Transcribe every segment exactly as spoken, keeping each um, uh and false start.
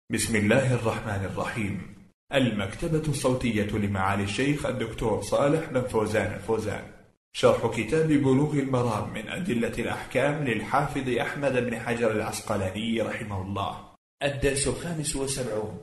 بسم الله الرحمن الرحيم. المكتبة الصوتية لمعالي الشيخ الدكتور صالح بن فوزان الفوزان، شرح كتاب بلوغ المرام من أدلة الأحكام للحافظ أحمد بن حجر العسقلاني رحمه الله. الدرس الخامس والسبعون.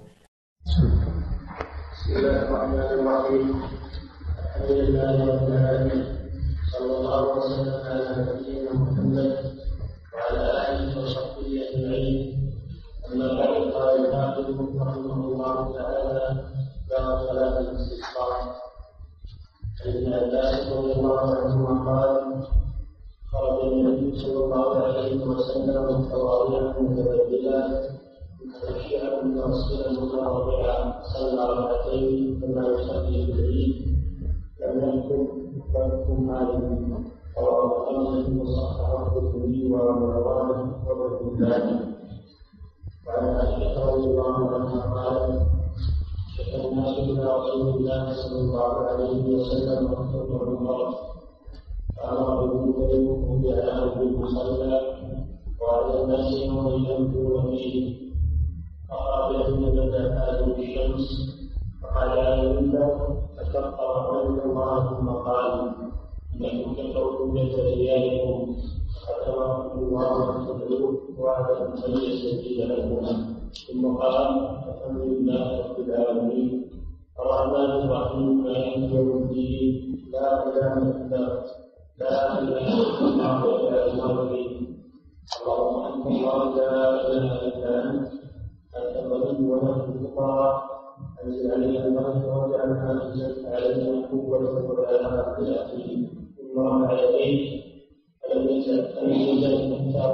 بسم الله الرحمن الرحيم. الحمد لله رب العالمين، صلى الله وسلم على نبينا محمد وعلى آله وصحبه أجمعين. أما بعد، قال الحافظ رحمه الله تعالى: باب صلاة الاستسقاء. عن ابن عباس رضي الله عنهما قال: خرج النبي صلى الله عليه وسلم متواضعا متبدلا متمشيا متوسلا متواضعا، صلى ركعتين كما يصلي في العيد، لم يذكر يذكر مالك. رواه خمسة وصححه الترمذي وابو عوانة وابن حبان. وعن عائشة رضي الله عنها قالت: شكا الناس إلى رسول الله صلى الله عليه وسلم وكثر المرض، فأمر بالمنكر وجعله بالمصلى، وعلى الناس يومئذ ينفون فيه. فقال إن بدا آدم الشمس، فقال أيضا فكفر عنه الله ثم قال: إنكم كفرتم بيت رجالكم، فأتمركم الله أن تدعوه وعد أن يستجيب لكم. ثم قال: الحمد لله رب العالمين الرحمن الرحيم مالك يوم الدين، لا إله إلا لا إله إلا الله العلي العظيم. اللهم أنت الله لا إله إلا أنت، أنت الغني ونحن الفقراء، أنزل علينا الملك واجعلنا أنزلت علينا قوة ولا بالأخير. ثم رفع يديه فلم يزل حتى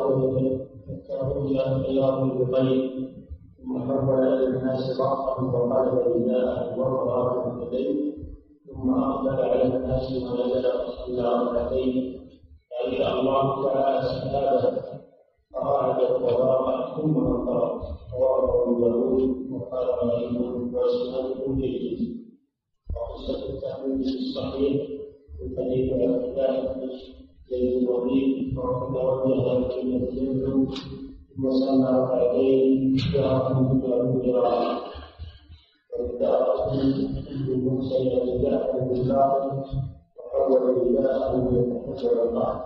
رؤي خيره بخير، ثم حول إلى الناس رأسه وقلب رداءه ووضع يديه، ثم أقبل على الناس ونزل فصلى ركعتين، فإذا الله تعالى سحابه فقعد وضرب ثم انطلق. رواه أبو داود وقال غريب وإسناده جيد. وقصة التأمين في الصحيح من طريق الاعتكاف زيد الوليد، وقد توجه إلى الجنة ثم صلى ركعتين قراءة من قراءة، وابتدأ من موسى إلى جعفر بن باطل وحول رداءه ليتحجر الله.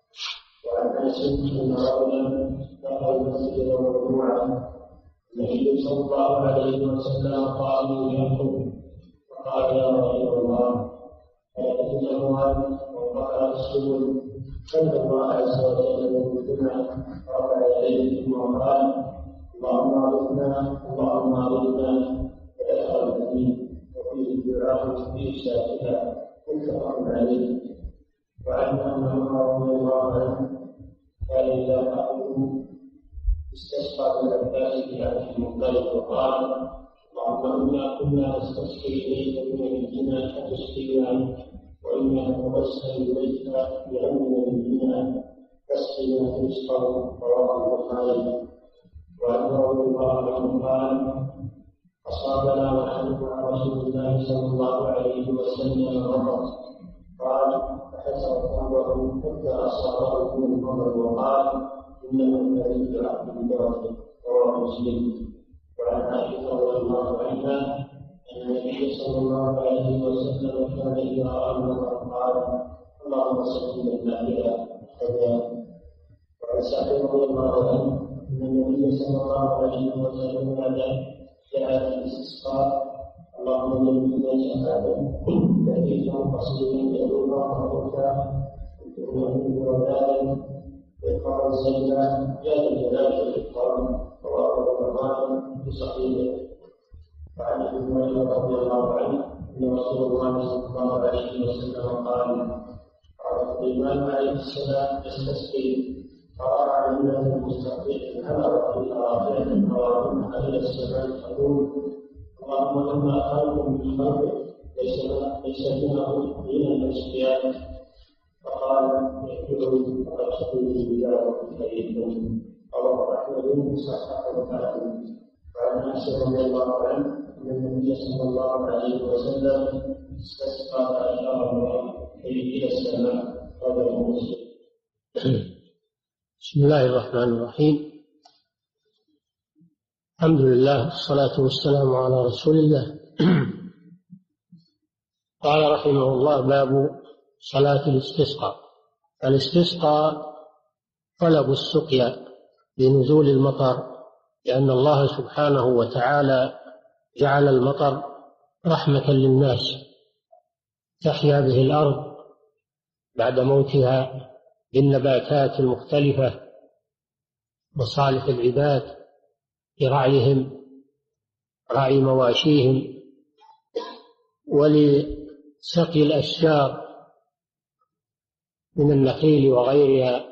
وعن انس ان رجلا دخل المسجد ومجموعه، النبي صلى الله عليه وسلم قام يخطب فقال: يا رسول الله، فيأتينه هذا وقال السبل، فاتقوا الله عز وجل بالجمعه. رفع يديه ثم قال: اللهم اغثنا اللهم اغثنا، فدخل الحديث وفيه الدعاء فيه ساكتا، متفق عليه. وعن ان عمر رضي الله عنه كان إذا قالوا استسقى بالعباس في عبد المطلب وقال: اللهم إنا كنا نستسقي إليك من نبينا فتسقينا، وإنا نتوسل إليك بعلم نبينا فاسقنا رزقه. رواه البخاري. وعن رضي الله عنه قال: أصابنا ونحن مع رسول الله صلى الله عليه وسلم مرض، قال: فحسر ثوبه حتى أصابه من المرض وقال: إنه لعيد عبد الله. رواه مسلم. وعن عائشة رضي الله عنها أن النبي صلى الله عليه وسلم كان إذا رأى المطر قال: اللهم سلم النافلة كذا. وعن سعد رضي الله عنه أن النبي صلى الله عليه وسلم بعد جاء الاستسقاء: اللهم جنبنا شهادة تأتيهم قصير يدعو الله وكان يكون وذلك إقرار الزكاة جاء الجلال والإكرام. رواه البخاري في صحيحه. وعن أبي هريرة رضي الله عنه أن رسول الله صلى الله عليه وسلم قال: قال سليمان عليه السلام يستسقي، قرأ على الناس المستقبل هذا في الآخرة قرارهم إلى السماء تقول: اللهم لما أخذتم من خلقك ليس منه من الأشقياء، فقال: يأكلوا فأشقوا بجارة خيركم. رواه أحمد صححه الحاكم. وعن أنس رضي الله عنه أن النبي صلى الله عليه وسلم استسقى فأشار الله إلى السماء. رواه مسلم. بسم الله الرحمن الرحيم. الحمد لله والصلاة والسلام على رسول الله. قال رحمه الله: باب صلاة الاستسقاء. الاستسقاء طلب السقيا لنزول المطر، لأن الله سبحانه وتعالى جعل المطر رحمة للناس تحيا به الأرض بعد موتها بالنباتات المختلفة، مصالح العباد لرعيهم، رعي مواشيهم، ولسقي الأشجار من النخيل وغيرها،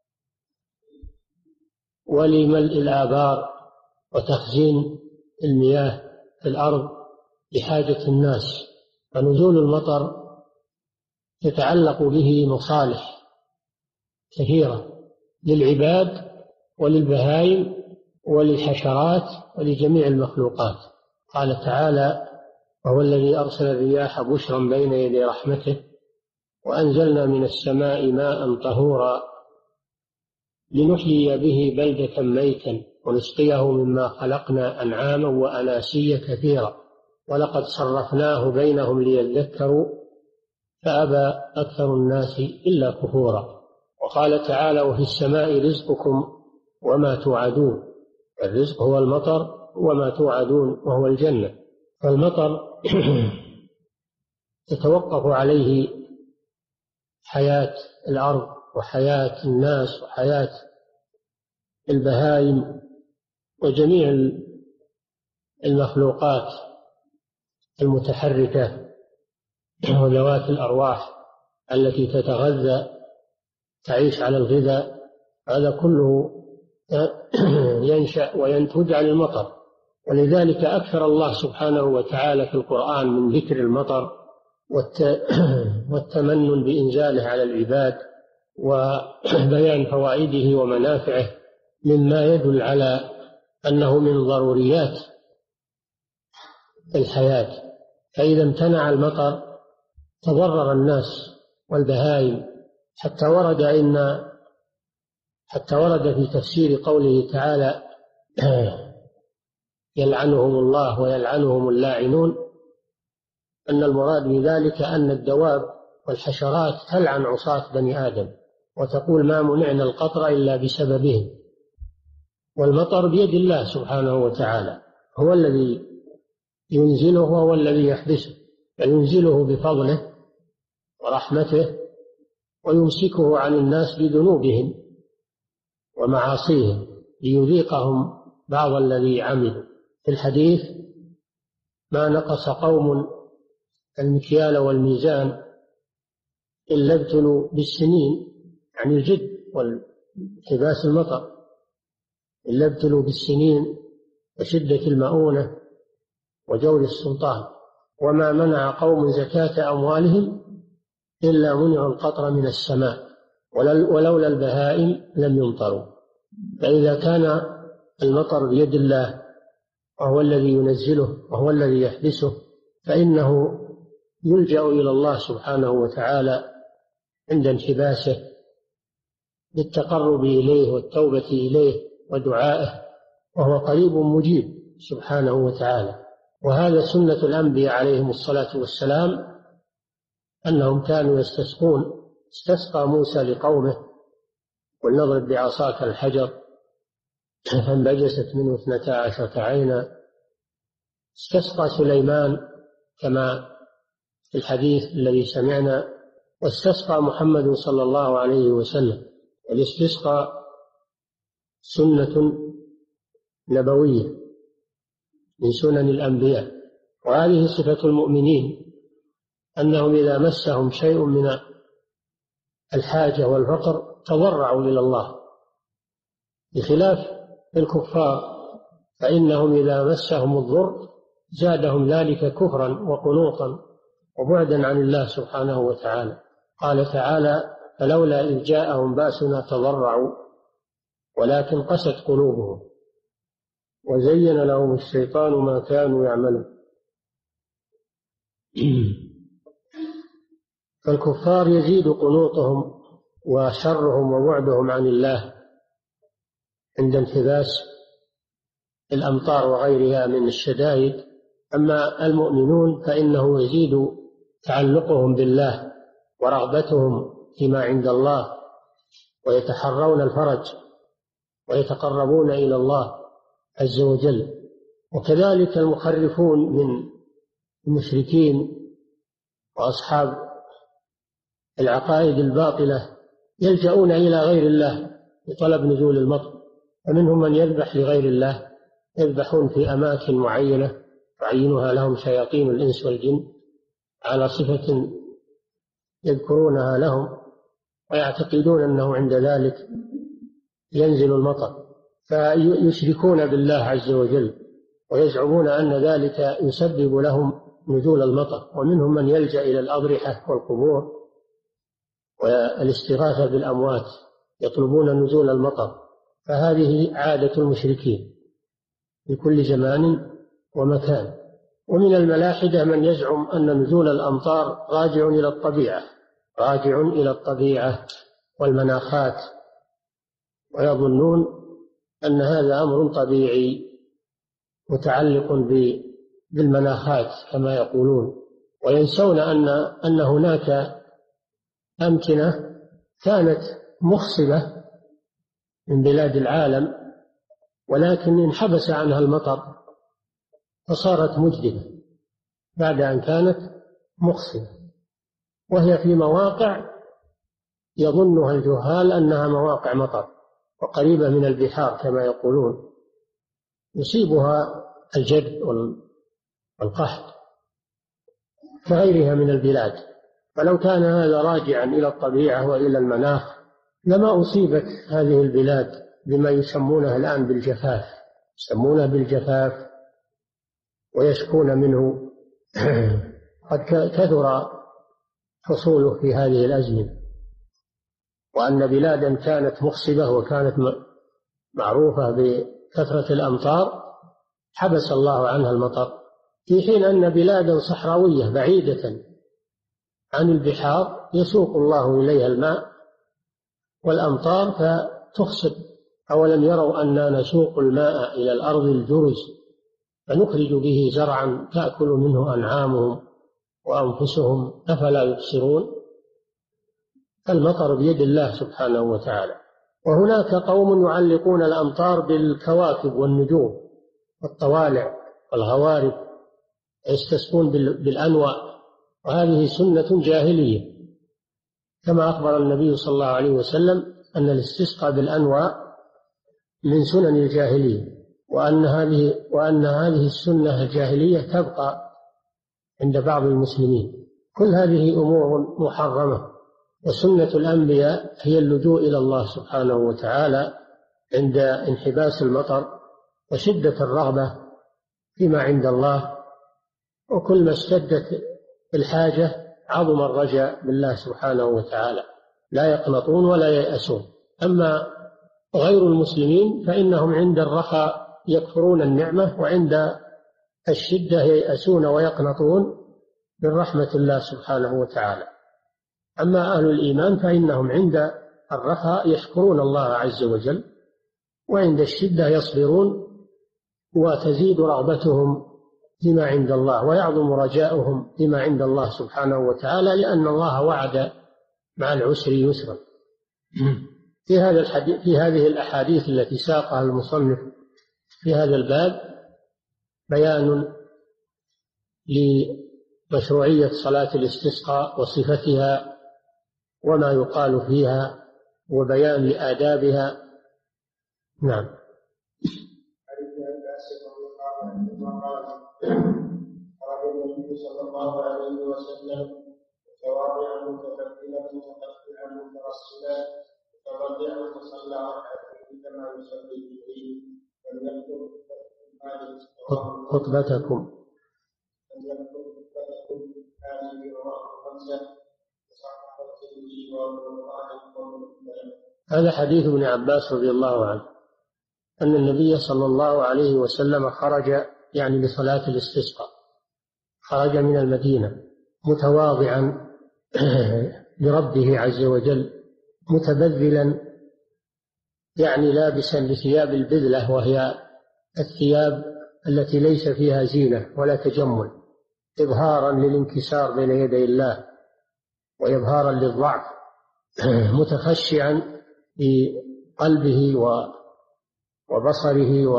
ولملء الآبار وتخزين المياه في الأرض لحاجة الناس. فنزول المطر تتعلق به مصالح كثيرة للعباد وللبهائم وللحشرات ولجميع المخلوقات. قال تعالى: وهو الذي أرسل الرياح بشرا بين يدي رحمته وأنزلنا من السماء ماء طهورا لنحيي به بلدة ميتا ونسقيه مما خلقنا أنعاما وأناسيا كثيرا ولقد صرفناه بينهم ليذكروا فأبى أكثر الناس إلا كفورا. وقال تعالى: وفي السماء رزقكم وما توعدون. الرزق هو المطر وما توعدون وهو الجنة. فالمطر تتوقف عليه حياة الأرض وحياة الناس وحياة البهائم وجميع المخلوقات المتحركة وذوات الأرواح التي تتغذى تعيش على الغذاء. هذا كله ينشأ وينتج عن المطر. ولذلك أكثر الله سبحانه وتعالى في القرآن من ذكر المطر والتمنن بإنزاله على العباد وبيان فوائده ومنافعه، مما يدل على أنه من ضروريات الحياة. فإذا امتنع المطر تضرر الناس والبهائم، حتى ورد إن حتى ورد في تفسير قوله تعالى: يلعنهم الله ويلعنهم اللاعنون، أن المراد بذلك أن الدواب والحشرات تلعن عصاة بني آدم وتقول: ما منعنا القطر إلا بسببهم. والمطر بيد الله سبحانه وتعالى، هو الذي ينزله وهو الذي يحبسه، فينزله بفضله ورحمته ويمسكه عن الناس بذنوبهم ومعاصيهم ليذيقهم بعض الذي عملوا. في الحديث: ما نقص قوم المكيال والميزان إلا ابتلوا بالسنين، يعني الجد والحباس المطر، إلا ابتلوا بالسنين وشدة المؤونة وجور السلطان. وما منع قوم زكاة أموالهم إلا منعوا القطر من السماء ولولا البهائم لم يمطروا. فإذا كان المطر بيد الله وهو الذي ينزله وهو الذي يحبسه، فإنه يلجأ إلى الله سبحانه وتعالى عند انحباسه بالتقرب إليه والتوبة إليه ودعائه، وهو قريب مجيب سبحانه وتعالى. وهذا سنة الأنبياء عليهم الصلاة والسلام، أنهم كانوا يستسقون. استسقى موسى لقومه: ولنضرب بعصاك الحجر فانبجست منه اثنتا عشرة عينا. استسقى سليمان كما في الحديث الذي سمعنا، واستسقى محمد صلى الله عليه وسلم. الاستسقاء سنة نبوية من سنن الأنبياء، وهذه صفة المؤمنين، أنهم إذا مسهم شيء من الحاجة والفقر تضرعوا إلى الله، بخلاف الكفار فإنهم إذا مسهم الضر زادهم ذلك كفرا وقنوطا وبعدا عن الله سبحانه وتعالى. قال تعالى: فلولا إذ جاءهم بأسنا تضرعوا ولكن قست قلوبهم وزين لهم الشيطان ما كانوا يعملون. فالكفار يزيد قنوطهم وشرهم وبعدهم عن الله عند انحباس الأمطار وغيرها من الشدائد. أما المؤمنون فإنه يزيد تعلقهم بالله ورغبتهم فيما عند الله، ويتحرون الفرج ويتقربون إلى الله عز وجل. وكذلك المخرفون من المشركين وأصحاب العقائد الباطلة يلجؤون إلى غير الله لطلب نزول المطر، فمنهم من يذبح لغير الله، يذبحون في أماكن معينة تعينها لهم شياطين الإنس والجن على صفة يذكرونها لهم، ويعتقدون أنه عند ذلك ينزل المطر، فيشركون بالله عز وجل ويزعمون أن ذلك يسبب لهم نزول المطر. ومنهم من يلجأ إلى الأضرحة والقبور والاستغاثة بالأموات يطلبون نزول المطر، فهذه عادة المشركين في كل زمان ومكان. ومن الملاحدة من يزعم أن نزول الأمطار راجع إلى الطبيعة راجع إلى الطبيعة والمناخات، ويظنون أن هذا أمر طبيعي متعلق بالمناخات كما يقولون، وينسون أن أن هناك أمكنة كانت مخصبة من بلاد العالم، ولكن انحبس عنها المطر فصارت مجدبة بعد أن كانت مخصبة، وهي في مواقع يظنها الجهال أنها مواقع مطر وقريبة من البحار كما يقولون، يصيبها الجد والقحط كغيرها من البلاد. فلو كان هذا راجعا إلى الطبيعة وإلى المناخ لما أصيبت هذه البلاد بما يسمونه الآن بالجفاف، يسمونه بالجفاف ويشكون منه. قد كثر حصوله في هذه الأزمنة، وأن بلادا كانت مخصبة وكانت معروفة بكثرة الأمطار حبس الله عنها المطر، في حين أن بلادا صحراوية بعيدة عن البحار يسوق الله إليها الماء والأمطار فتخصب. أولم يروا أننا نسوق الماء إلى الأرض الجرز فنخرج به زرعا تأكل منه أنعامهم وأنفسهم أفلا يبصرون. المطر بيد الله سبحانه وتعالى. وهناك قوم يعلقون الأمطار بالكواكب والنجوم والطوالع والغوارب، يستسقون بالأنواء، وهذه سنة جاهلية، كما أخبر النبي صلى الله عليه وسلم أن الاستسقاء بالأنواء من سنن الجاهلية، وأن هذه وأن هذه السنة الجاهلية تبقى عند بعض المسلمين. كل هذه أمور محرمة، وسنة الأنبياء هي اللجوء إلى الله سبحانه وتعالى عند انحباس المطر وشدة الرغبة فيما عند الله، وكل ما اشتدت الحاجة عظم الرجاء بالله سبحانه وتعالى، لا يقنطون ولا ييأسون. أما غير المسلمين فإنهم عند الرخاء يكفرون النعمة، وعند الشدة ييأسون ويقنطون من رحمة الله سبحانه وتعالى. أما أهل الإيمان فإنهم عند الرخاء يشكرون الله عز وجل، وعند الشدة يصبرون، وتزيد رغبتهم فيما عند الله ويعظم رجاؤهم فيما عند الله سبحانه وتعالى، لأن الله وعد مع العسر يسرا. في هذا الحديث في هذه الأحاديث التي ساقها المصنف في هذا الباب بيان لمشروعية صلاة الاستسقاء وصفتها وما يقال فيها وبيان لآدابها. نعم. قال النبي صلى الله عليه وسلم: تواضعا متكبرا متكبرا مترسلا متضرعا تصلى ركعتين كما يصلي الجبريل فليكتب خطبتكم فليكتب خطبتكم هذه رواه خمسه وصححه الترمذي وابن. هذا حديث ابن عباس رضي الله عنه أن النبي صلى الله عليه وسلم خرج يعني لصلاة الاستسقاء، خرج من المدينة متواضعا لربه عز وجل، متبذلا يعني لابسا لثياب البذلة وهي الثياب التي ليس فيها زينة ولا تجمل، إظهارا للانكسار بين يدي الله وإظهارا للضعف، متخشعا في قلبه وبصره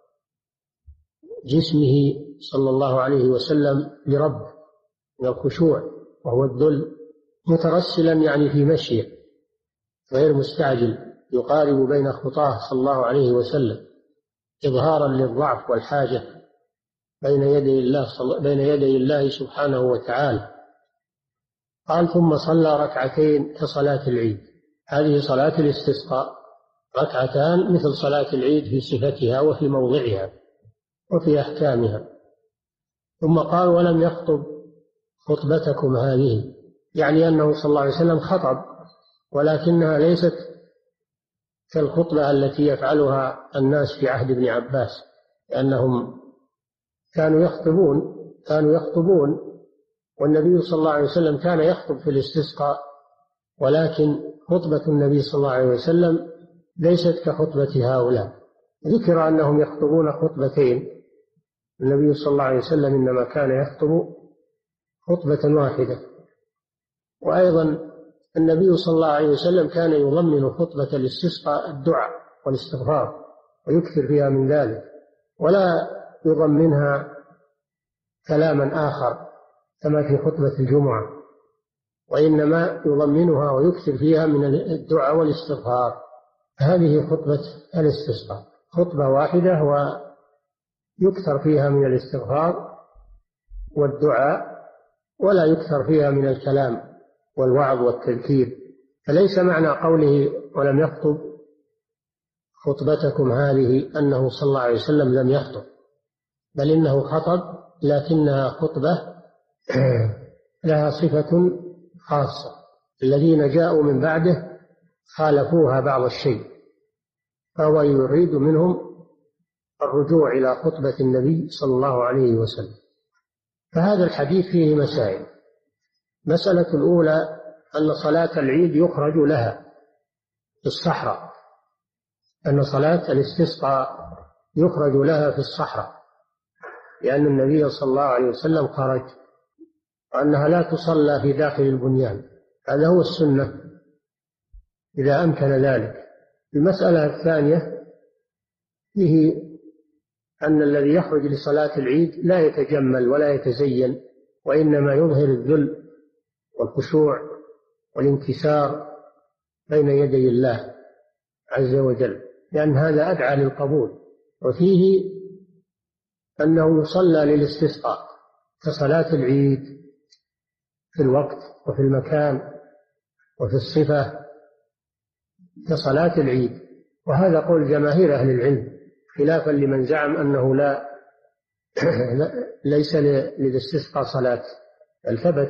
وجسمه صلى الله عليه وسلم لربه من الخشوع وهو الذل، مترسلا يعني في مشيه غير مستعجل، يقارب بين خطاه صلى الله عليه وسلم إظهارا للضعف والحاجة بين يدي الله بين يدي الله سبحانه وتعالى. قال: ثم صلى ركعتين كصلاة العيد. هذه صلاة الاستسقاء، ركعتان مثل صلاة العيد في صفتها وفي موضعها وفي أحكامها. ثم قال: ولم يخطب خطبتكم هذه، يعني أنه صلى الله عليه وسلم خطب، ولكنها ليست كالخطبة التي يفعلها الناس في عهد ابن عباس، لأنهم كانوا يخطبون كانوا يخطبون والنبي صلى الله عليه وسلم كان يخطب في الاستسقاء، ولكن خطبة النبي صلى الله عليه وسلم ليست كخطبة هؤلاء. ذكر أنهم يخطبون خطبتين، النبي صلى الله عليه وسلم إنما كان يخطب خطبة واحدة. وأيضا النبي صلى الله عليه وسلم كان يضمن خطبة الاستسقاء الدعاء والاستغفار ويكثر فيها من ذلك، ولا يضمنها كلاما آخر كما في خطبة الجمعة، وإنما يضمنها ويكثر فيها من الدعاء والاستغفار. هذه خطبة الاستسقاء، خطبة واحدة ويكثر فيها من الاستغفار والدعاء، ولا يكثر فيها من الكلام والوعظ والتذكير. فليس معنى قوله ولم يخطب خطبتكم هذه أنه صلى الله عليه وسلم لم يخطب، بل إنه خطب، لكنها خطبة لها صفة خاصة. الذين جاءوا من بعده خالفوها بعض الشيء، فهو يريد منهم الرجوع إلى خطبة النبي صلى الله عليه وسلم. فهذا الحديث فيه مسائل. مسألة الأولى أن صلاة العيد يخرج لها في الصحراء، أن صلاة الاستسقاء يخرج لها في الصحراء، لأن النبي صلى الله عليه وسلم خرج، وأنها لا تصلى في داخل البنيان. هذا هو السنة إذا أمكن ذلك. المسألة الثانية فيه أن الذي يخرج لصلاة العيد لا يتجمل ولا يتزين، وإنما يظهر الذل والخشوع والانكسار بين يدي الله عز وجل، لأن هذا أدعى للقبول. وفيه أنه يصلى للاستسقاء كصلاة العيد في الوقت وفي المكان وفي الصفة كصلاة العيد، وهذا قول جماهير أهل العلم، خلافا لمن زعم أنه لا ليس للاستسقاء صلاة، بل ثبت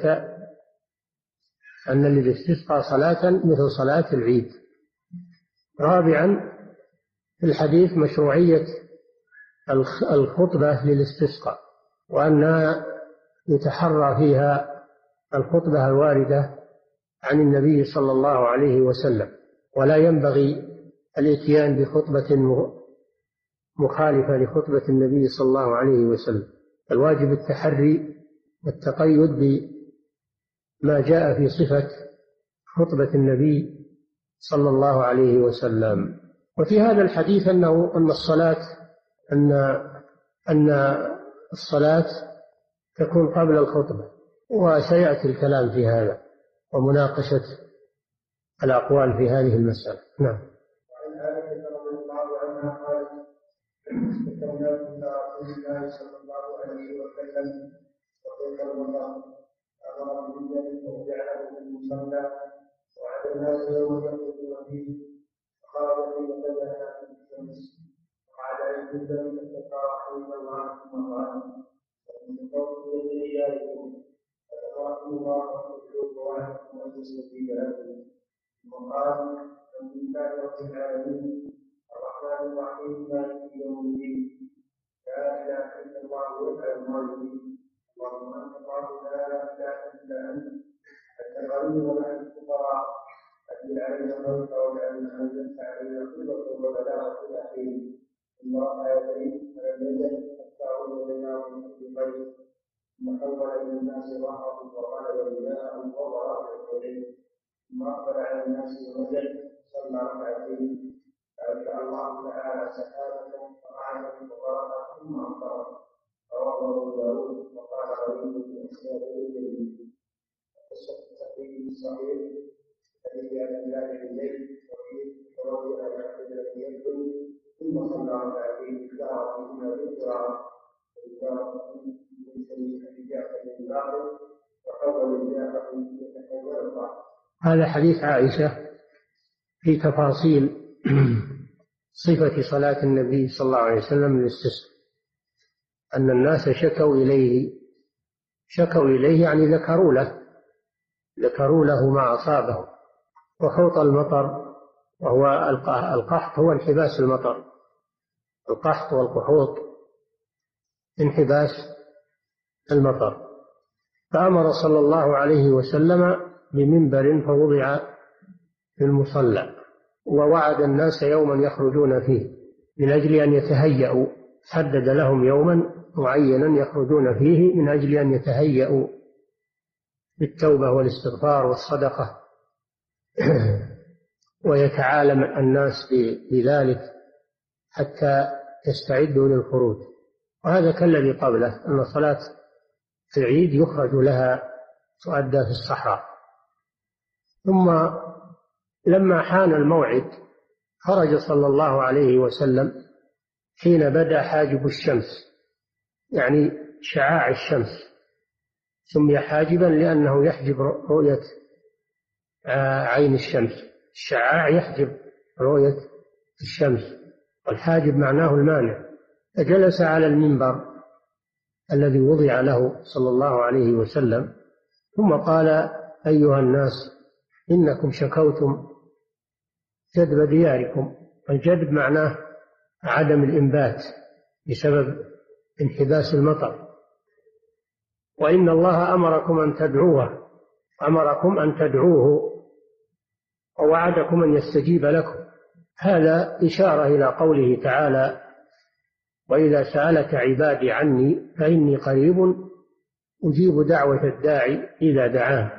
أن للاستسقاء صلاة مثل صلاة العيد. رابعا، في الحديث مشروعية الخطبة للاستسقاء، وأنها يتحرى فيها الخطبة الواردة عن النبي صلى الله عليه وسلم، ولا ينبغي الاتيان بخطبة مخالفة لخطبة النبي صلى الله عليه وسلم. الواجب التحري والتقيد بما جاء في صفة خطبة النبي صلى الله عليه وسلم. وفي هذا الحديث أنه أن الصلاة أن أن الصلاة تكون قبل الخطبة، وسيأتي الكلام في هذا ومناقشة الأقوال في هذه المسألة. نعم. وعن عائشة رضي الله عنها قالت: اشتكينا إلى رسول الله صلى الله عليه وسلم وكيف الوضع، أمر بالجنة وجعله في المصلى وعلى الناس يوم يخرج فيه، فقال كيف بدأنا في الشمس، وعلى أي الدم تتراحم الله ثم قال: ومن فوق رجالكم فتبارك الله وتبارك وعنكم وتستجيب لكم. وقال: الحمد لله رب العالمين الرحمن الرحيم مالك يوم الدين لا اله الا الله يفعل ما يريد اللهم انت الله لا اله الا انت انت الغني ونحن الفقراء اجل علينا الخلق واجعلنا انزلت علينا الخلق وبلاغه الى حين ثم رفع يديه فلم يزل حتى عود اليها من كل بيت ثم حول للناس ظهره وقلب رداءه ووضع رجليه ثم اقبل على الناس ونزل صلى ركعتين فأنزل الله تعالى سحابة فقعد وقرأ ثم أمطر رواه أبو داود وقال غريب في إسناده جيد. قصة التقريب الصغير الذي عبد الله بن زيد وفيه توجه إلى عبد الذي يبدو ثم صلى ركعتين اشتهر فيهما بالقراءة بالقراءة من سيد أبي جعفر بن باقر وحول الجاهل يتحول الضعف. هذا حديث عائشة في تفاصيل صفة صلاة النبي صلى الله عليه وسلم للاستسقاء، أن الناس شكوا إليه شكوا إليه يعني ذكروا له ذكروا له ما أصابه. وحوط المطر وهو القحط هو انحباس المطر، القحط والقحوط انحباس المطر. فأمر صلى الله عليه وسلم بمنبر فوضع في المصلى، ووعد الناس يوما يخرجون فيه من أجل أن يتهيأوا، حدد لهم يوما معينا يخرجون فيه من أجل أن يتهيأوا بالتوبة والاستغفار والصدقة ويتعالم الناس بذلك حتى يستعدوا للخروج. وهذا كالذي قبله، أن صلاة في العيد يخرج لها تؤدى في الصحراء. ثم لما حان الموعد خرج صلى الله عليه وسلم حين بدا حاجب الشمس، يعني شعاع الشمس، سمي حاجبا لأنه يحجب رؤية عين الشمس. الشعاع يحجب رؤية الشمس، والحاجب معناه المانع. فجلس على المنبر الذي وضع له صلى الله عليه وسلم ثم قال: أيها الناس، إنكم شكوتم جدب دياركم. الجدب معناه عدم الإنبات بسبب انحباس المطر، وإن الله أمركم أن تدعوه أمركم أن تدعوه ووعدكم أن يستجيب لكم. هذا إشارة إلى قوله تعالى: وإذا سألك عبادي عني فإني قريب أجيب دعوة الداعي إذا دعان.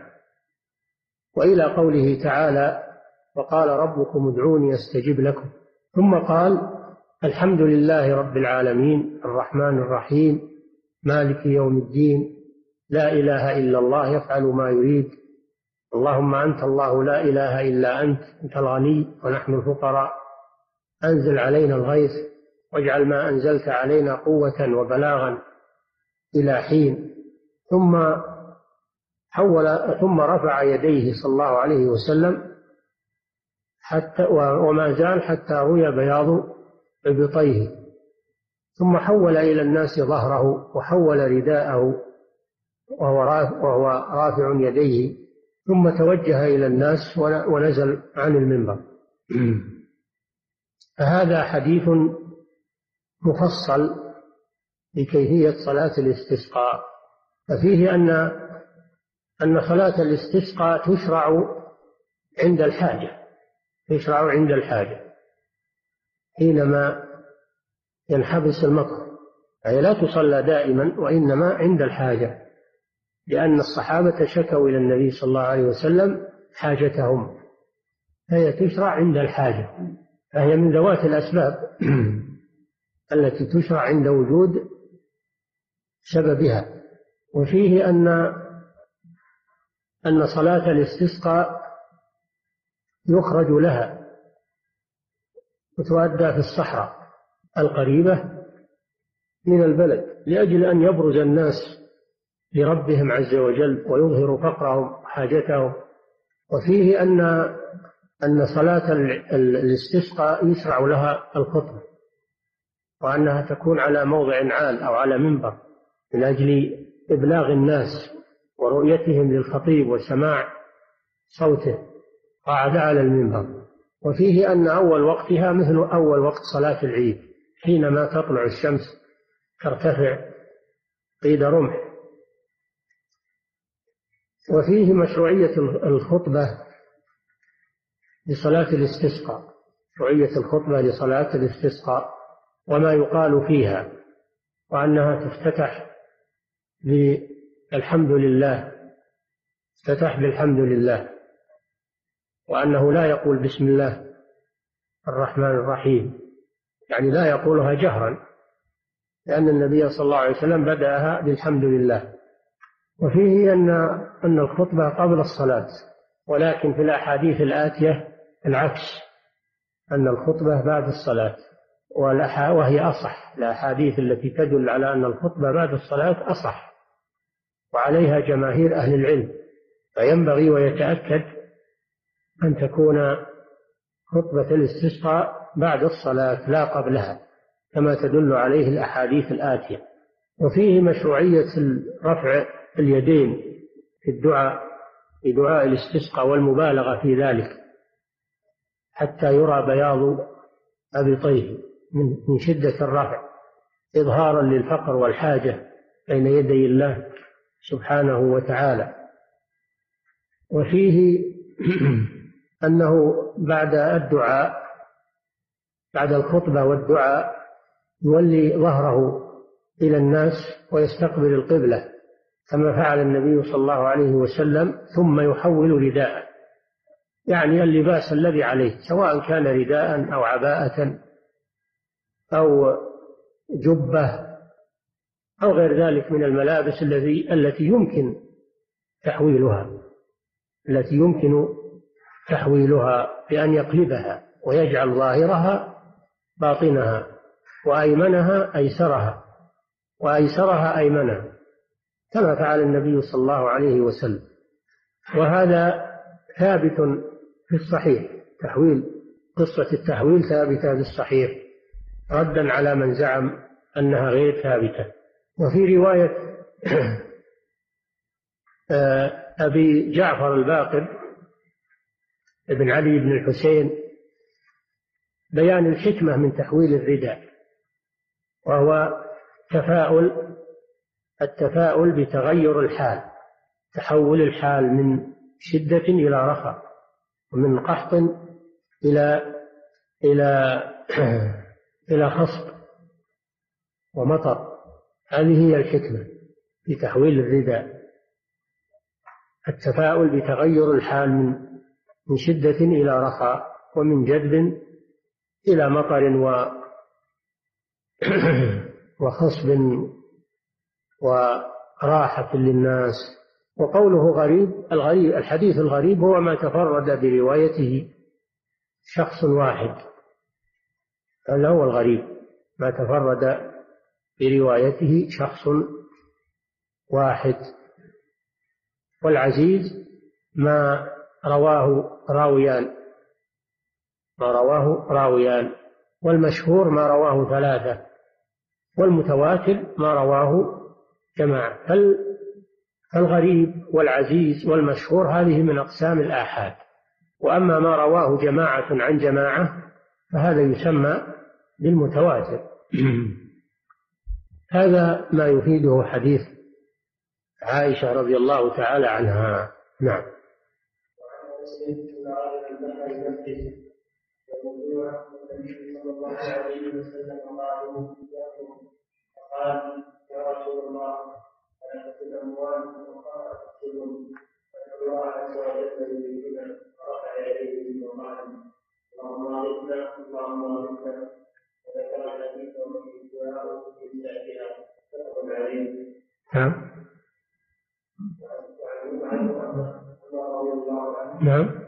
وإلى قوله تعالى: وقال ربكم ادعوني أستجب لكم. ثم قال: الحمد لله رب العالمين الرحمن الرحيم مالك يوم الدين لا إله إلا الله يفعل ما يريد اللهم أنت الله لا إله إلا أنت أنت الغني ونحن الفقراء أنزل علينا الغيث واجعل ما أنزلت علينا قوة وبلاغا إلى حين. ثم حول ثم رفع يديه صلى الله عليه وسلم حتى وما زال حتى روي بياض إبطيه، ثم حول إلى الناس ظهره وحول رداءه وهو رافع يديه، ثم توجه إلى الناس ونزل عن المنبر. فهذا حديث مفصل لكيفية صلاة الاستسقاء، ففيه أن أن صلاة الاستسقاء تشرع عند الحاجة تشرع عند الحاجة حينما ينحبس المطر، أي لا تصلى دائما وإنما عند الحاجة، لأن الصحابة شكوا إلى النبي صلى الله عليه وسلم حاجتهم، فهي تشرع عند الحاجة، فهي من ذوات الأسباب التي تشرع عند وجود سببها. وفيه أن أن صلاة الاستسقاء يخرج لها وتؤدى في الصحراء القريبة من البلد لأجل أن يبرز الناس لربهم عز وجل ويظهروا فقرهم وحاجتهم. وفيه أن أن صلاة الاستسقاء يشرع لها الخطبة، وأنها تكون على موضع عال أو على منبر من أجل إبلاغ الناس ورؤيتهم للخطيب وسماع صوته قاعد على المنبر. وفيه أن أول وقتها مثل أول وقت صلاة العيد حينما تطلع الشمس ترتفع قيد رمح. وفيه مشروعية الخطبة لصلاة الاستسقاء مشروعية الخطبة لصلاة الاستسقاء وما يقال فيها، وأنها تفتتح بالحمد لله، تفتتح بالحمد لله، وأنه لا يقول بسم الله الرحمن الرحيم، يعني لا يقولها جهرا، لأن النبي صلى الله عليه وسلم بدأها بالحمد لله. وفيه أن أن الخطبة قبل الصلاة، ولكن في الأحاديث الآتية العكس، أن الخطبة بعد الصلاة، وهي أصح. الأحاديث التي تدل على أن الخطبة بعد الصلاة أصح، وعليها جماهير أهل العلم، فينبغي ويتأكد أن تكون خطبة الاستسقاء بعد الصلاة لا قبلها، كما تدل عليه الأحاديث الآتية. وفيه مشروعية رفع اليدين في الدعاء، في دعاء الاستسقاء، والمبالغة في ذلك حتى يرى بياض أبطيه من شدة الرفع، إظهارا للفقر والحاجة بين يدي الله سبحانه وتعالى. وفيه أنه بعد الدعاء، بعد الخطبة والدعاء، يولي ظهره إلى الناس ويستقبل القبلة كما فعل النبي صلى الله عليه وسلم، ثم يحول رداءه، يعني اللباس الذي عليه، سواء كان رداء أو عباءة أو جبة أو غير ذلك من الملابس الذي التي يمكن تحويلها التي يمكن تحويلها بأن يقلبها ويجعل ظاهرها باطنها، وأيمنها أيسرها، وأيسرها أيمنها، كما فعل النبي صلى الله عليه وسلم. وهذا ثابت في الصحيح، تحويل قصة التحويل ثابتة في الصحيح، ردا على من زعم أنها غير ثابتة. وفي رواية أبي جعفر الباقر ابن علي بن الحسين بيان الحكمة من تحويل الرداء، وهو تفاؤل التفاؤل بتغير الحال، تحول الحال من شدة إلى رخاء، ومن قحط إلى إلى إلى خصب ومطر. هذه هي الحكمة في تحويل الرداء، التفاؤل بتغير الحال من من شدة إلى رخاء، ومن جذب إلى مطر و وخصب وراحة للناس. وقوله غريب، الغريب الحديث الغريب هو ما تفرد بروايته شخص واحد، هذا هو الغريب، ما تفرد بروايته شخص واحد. والعزيز ما رواه راويان ما رواه راويان والمشهور ما رواه ثلاثة، والمتواتر ما رواه جماعة. فالغريب والعزيز والمشهور هذه من أقسام الآحاد، وأما ما رواه جماعة عن جماعة فهذا يسمى بالمتواتر. هذا ما يفيده حديث عائشة رضي الله تعالى عنها. نعم. قال يا رسول الله أنا في الأموال وقال أقتلهم، فالله عز وجل يريدنا فرفع يديه وقال اللهم أغثنا اللهم أغثنا، وذكر الحديث وفيه الدعاء في ساعتها متفق عليه. نعم. نعم.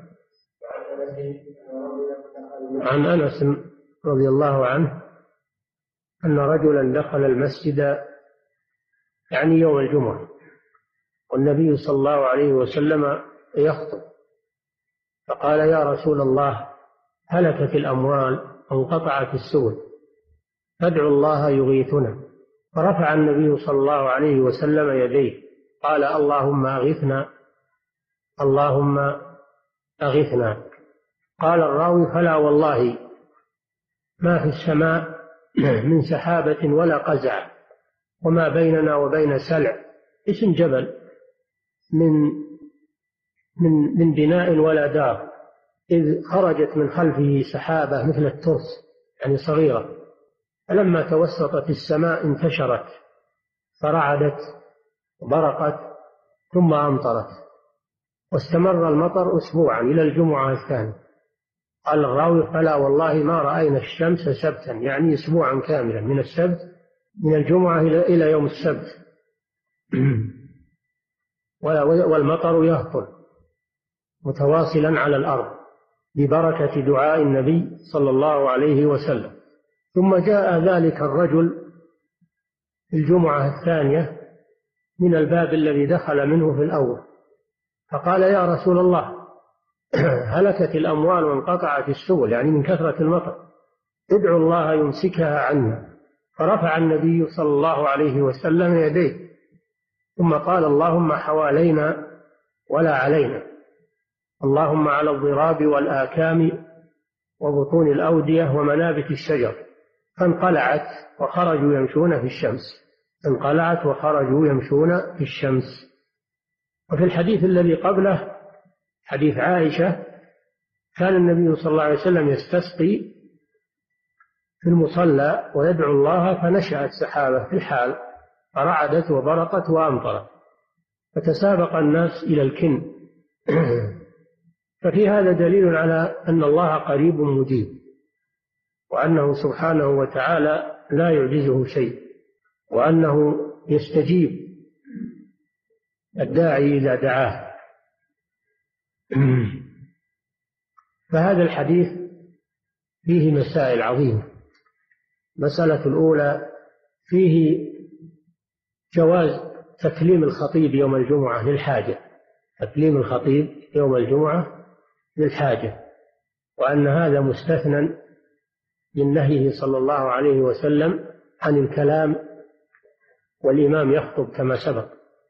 عن أنس رضي الله عنه أن رجلا دخل المسجد يعني يوم الجمعة، والنبي صلى الله عليه وسلم يخطب، فقال يا رسول الله هلكت الأموال وانقطعت السبل، فادعوا الله يغيثنا. فرفع النبي صلى الله عليه وسلم يديه قال اللهم أغثنا اللهم أغثنا. قال الراوي فلا والله ما في السماء من سحابة ولا قزع، وما بيننا وبين سلع اسم جبل من من من بناء ولا دار، إذ خرجت من خلفه سحابة مثل الترس يعني صغيرة، فلما توسطت السماء انتشرت فرعدت وبرقت ثم أمطرت، واستمر المطر أسبوعا إلى الجمعة الثانية. قال الراوي: فلا والله ما رأينا الشمس سبتا، يعني أسبوعا كاملا من السبت، من الجمعة إلى يوم السبت والمطر يهطل متواصلا على الأرض ببركة دعاء النبي صلى الله عليه وسلم. ثم جاء ذلك الرجل في الجمعة الثانية من الباب الذي دخل منه في الأول، فقال: يا رسول الله، هلكت الأموال وانقطعت السبل، يعني من كثرة المطر، ادعو الله يمسكها عنا. فرفع النبي صلى الله عليه وسلم يديه ثم قال: اللهم حوالينا ولا علينا، اللهم على الضراب والآكام وبطون الأودية ومنابت الشجر. فانقلعت وخرجوا يمشون في الشمس انقلعت وخرجوا يمشون في الشمس. وفي الحديث الذي قبله حديث عائشة كان النبي صلى الله عليه وسلم يستسقي في المصلى ويدعو الله، فنشأت سحابة في الحال فرعدت وبرقت وأمطرت، فتسابق الناس إلى الكن. ففي هذا دليل على أن الله قريب مجيب، وأنه سبحانه وتعالى لا يعجزه شيء، وأنه يستجيب الداعي إذا دعاه. فهذا الحديث فيه مسائل عظيمة. مسألة الأولى: فيه جواز تكليم الخطيب يوم الجمعة للحاجة، تكليم الخطيب يوم الجمعة للحاجة، وأن هذا مستثنى من نهيه صلى الله عليه وسلم عن الكلام والإمام يخطب كما سبق.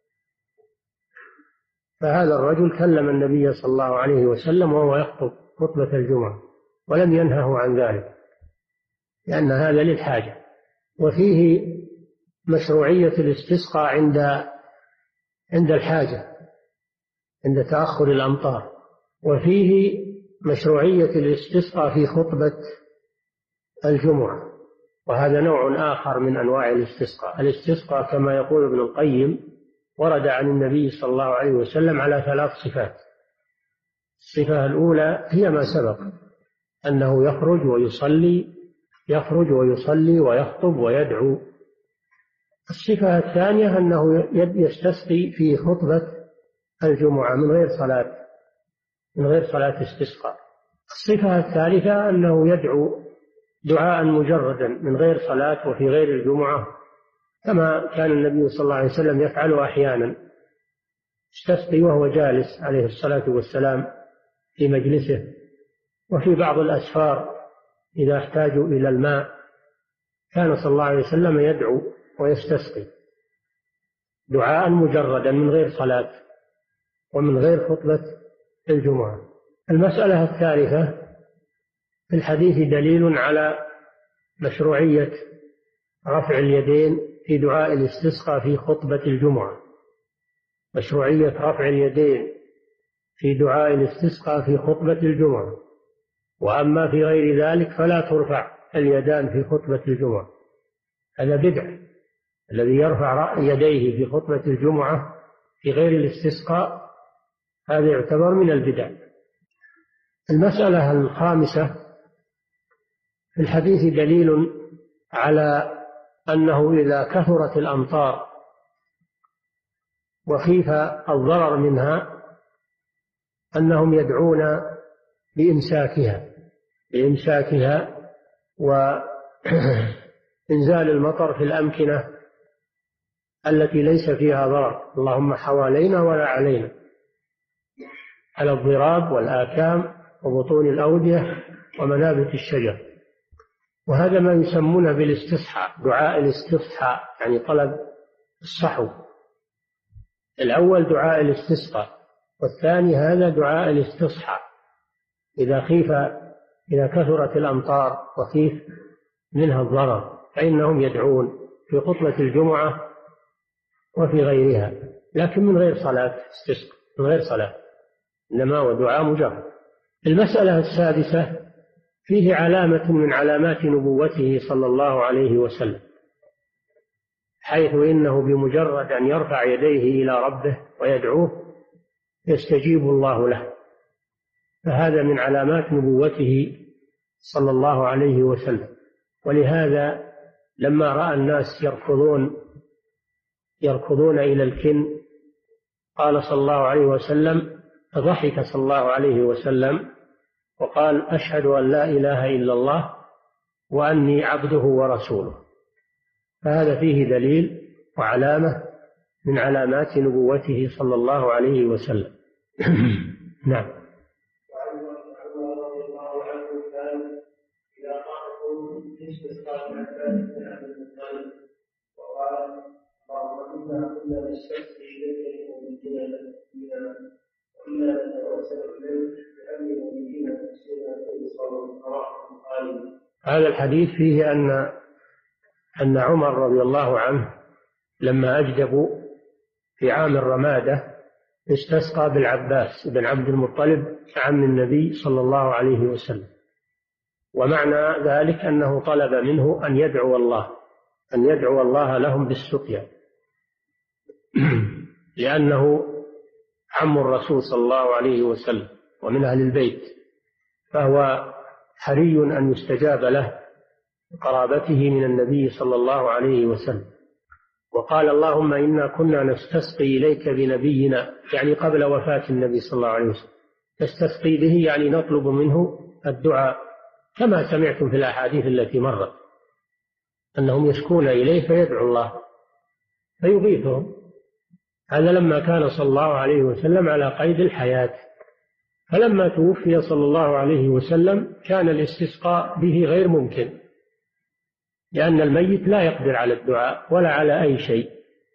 فهذا الرجل كلم النبي صلى الله عليه وسلم وهو يخطب خطبة الجمعة ولم ينهه عن ذلك، لأن هذا للحاجة. وفيه مشروعية الاستسقاء عند عند الحاجة، عند تأخر الأمطار. وفيه مشروعية الاستسقاء في خطبة الجمعة، وهذا نوع آخر من أنواع الاستسقاء. الاستسقاء كما يقول ابن القيم ورد عن النبي صلى الله عليه وسلم على ثلاث صفات. الصفة الأولى هي ما سبق، أنه يخرج ويصلي يخرج ويصلي ويخطب ويدعو. الصفة الثانية أنه يستسقي في خطبة الجمعة من غير صلاة من غير صلاة استسقاء. الصفة الثالثة أنه يدعو دعاء مجردا من غير صلاة وفي غير الجمعة، كما كان النبي صلى الله عليه وسلم يفعل أحيانا، يستسقي وهو جالس عليه الصلاة والسلام في مجلسه، وفي بعض الأسفار إذا احتاجوا إلى الماء كان صلى الله عليه وسلم يدعو ويستسقي دعاء مجردا من غير صلاة ومن غير خطبة الجمعة. المسألة الثالثة: في الحديث دليل على مشروعية رفع اليدين في دعاء الاستسقاء في خطبة الجمعة، مشروعية رفع اليدين في دعاء الاستسقاء في خطبة الجمعة. وأما في غير ذلك فلا ترفع اليدان في خطبة الجمعة، هذا بدع. الذي يرفع يديه في خطبة الجمعة في غير الاستسقاء هذا يعتبر من البدع. المسألة الخامسة: في الحديث دليل على أنه إذا كثرت الأمطار وخيف الضرر منها أنهم يدعون بإمساكها بإمساكها وإنزال المطر في الأمكنة التي ليس فيها ضرر، اللهم حوالينا ولا علينا، على الضراب والآكام وبطون الأودية ومنابت الشجر. وهذا ما يسمونه بالاستصحاء، دعاء الاستصحاء، يعني طلب الصحو. الأول دعاء الاستسقاء، والثاني هذا دعاء الاستصحاء. إذا خيف إذا كثرت الأمطار وخيف منها الضرر فإنهم يدعون في خطبة الجمعة وفي غيرها، لكن من غير صلاة استسقاء، من غير صلاة، إنما هو دعاء مجرد. المسألة السادسة: فيه علامة من علامات نبوته صلى الله عليه وسلم، حيث إنه بمجرد أن يرفع يديه إلى ربه ويدعوه يستجيب الله له، فهذا من علامات نبوته صلى الله عليه وسلم. ولهذا لما رأى الناس يركضون يركضون إلى الكن قال صلى الله عليه وسلم، فضحك صلى الله عليه وسلم وقال: أشهد أن لا إله إلا الله وأني عبده ورسوله. فهذا فيه دليل وعلامة من علامات نبوته صلى الله عليه وسلم. نعم. هذا الحديث فيه أن أن عمر رضي الله عنه لما أجدبوا في عام الرمادة استسقى بالعباس بن عبد المطلب عم النبي صلى الله عليه وسلم، ومعنى ذلك أنه طلب منه أن يدعو الله أن يدعو الله لهم بالسقيا، لأنه عم الرسول صلى الله عليه وسلم ومن أهل البيت، فهو حري أن يستجاب له قرابته من النبي صلى الله عليه وسلم. وقال: اللهم إنا كنا نستسقي إليك بنبينا، يعني قبل وفاة النبي صلى الله عليه وسلم، نستسقي به يعني نطلب منه الدعاء، كما سمعتم في الأحاديث التي مرت أنهم يشكون إليه فيدعو الله فيغيثهم. هذا لما كان صلى الله عليه وسلم على قيد الحياة، فلما توفي صلى الله عليه وسلم كان الاستسقاء به غير ممكن، لأن الميت لا يقدر على الدعاء ولا على أي شيء،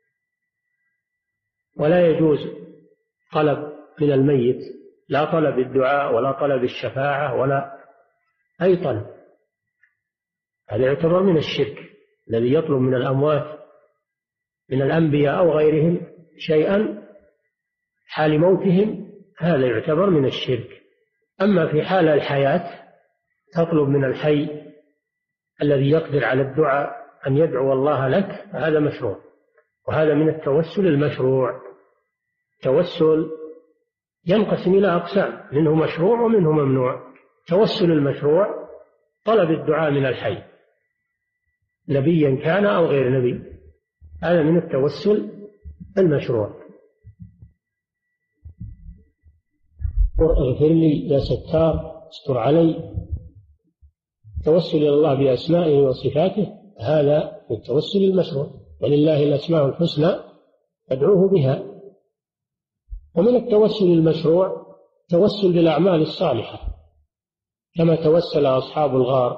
ولا يجوز طلب من الميت، لا طلب الدعاء ولا طلب الشفاعة ولا أي طلب. هذا يعتبر من الشرك، الذي يطلب من الأموات من الأنبياء أو غيرهم شيئا حال موتهم، هذا يعتبر من الشرك. أما في حال الحياة تطلب من الحي الذي يقدر على الدعاء أن يدعو الله لك، هذا مشروع، وهذا من التوسل المشروع. التوسل ينقسم إلى أقسام، منه مشروع ومنه ممنوع. التوسل المشروع طلب الدعاء من الحي نبيا كان أو غير نبي، هذا من التوسل المشروع. اغفر لي يا ستار، استر علي. التوسل إلى الله بأسمائه وصفاته هذا من التوسل المشروع، ولله الأسماء الحسنى فادعوه بها. ومن التوسل المشروع توسل بالأعمال الصالحة، كما توسل أصحاب الغار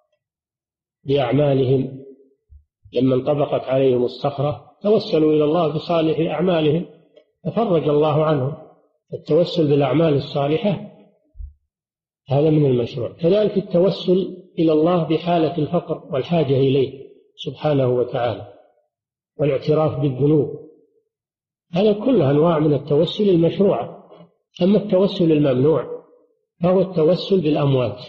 بأعمالهم لما انطبقت عليهم الصخرة، توسلوا إلى الله بصالح أعمالهم ففرج الله عنهم. التوسل بالأعمال الصالحة هذا من المشروع. كذلك التوسل إلى الله بحالة الفقر والحاجة إليه سبحانه وتعالى والاعتراف بالذنوب، هذا كلها أنواع من التوسل المشروع. أما التوسل الممنوع فهو التوسل بالأموات،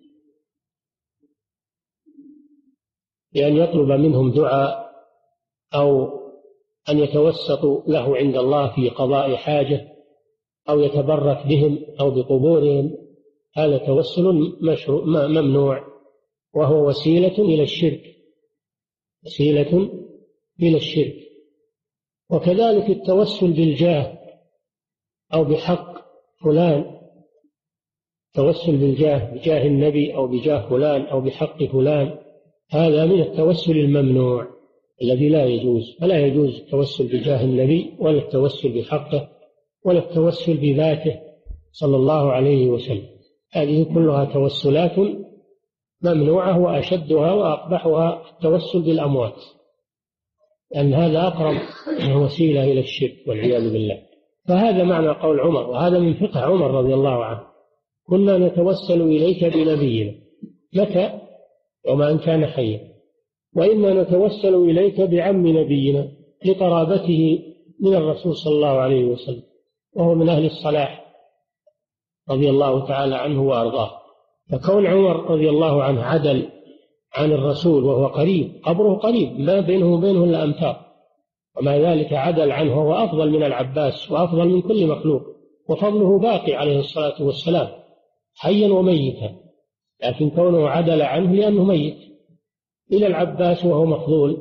بأن يطلب منهم دعاء أو أن يتوسطوا له عند الله في قضاء حاجة أو يتبرك بهم أو بقبورهم، هذا توسل مشروع ممنوع، وهو وسيلة إلى الشرك وسيلة إلى الشرك. وكذلك التوسل بالجاه أو بحق فلان، التوسل بالجاه بجاه النبي أو بجاه فلان أو بحق فلان، هذا من التوسل الممنوع الذي لا يجوز. فلا يجوز التوسل بجاه النبي ولا التوسل بحقه ولا التوسل بذاته صلى الله عليه وسلم. هذه كلها توسلات ممنوعة، وأشدها وأقبحها التوسل بالأموات، لأن هذا أقرب وسيلة إلى الشرك والعياذ بالله. فهذا معنى قول عمر، وهذا من فقه عمر رضي الله عنه: كنا نتوسل إليك بنبينا متى وما أن كان حيا، وإنا نتوسل إليك بعم نبينا لقرابته من الرسول صلى الله عليه وسلم، وهو من أهل الصلاح رضي الله تعالى عنه وأرضاه. فكون عمر رضي الله عنه عدل عن الرسول وهو قريب، قبره قريب ما بينه وبينه إلا أمتار، ومع ذلك عدل عنه وهو أفضل من العباس وأفضل من كل مخلوق، وفضله باقي عليه الصلاة والسلام حيا وميتا، لكن كونه عدل عنه لأنه ميت. إلى العباس وهو مفضول،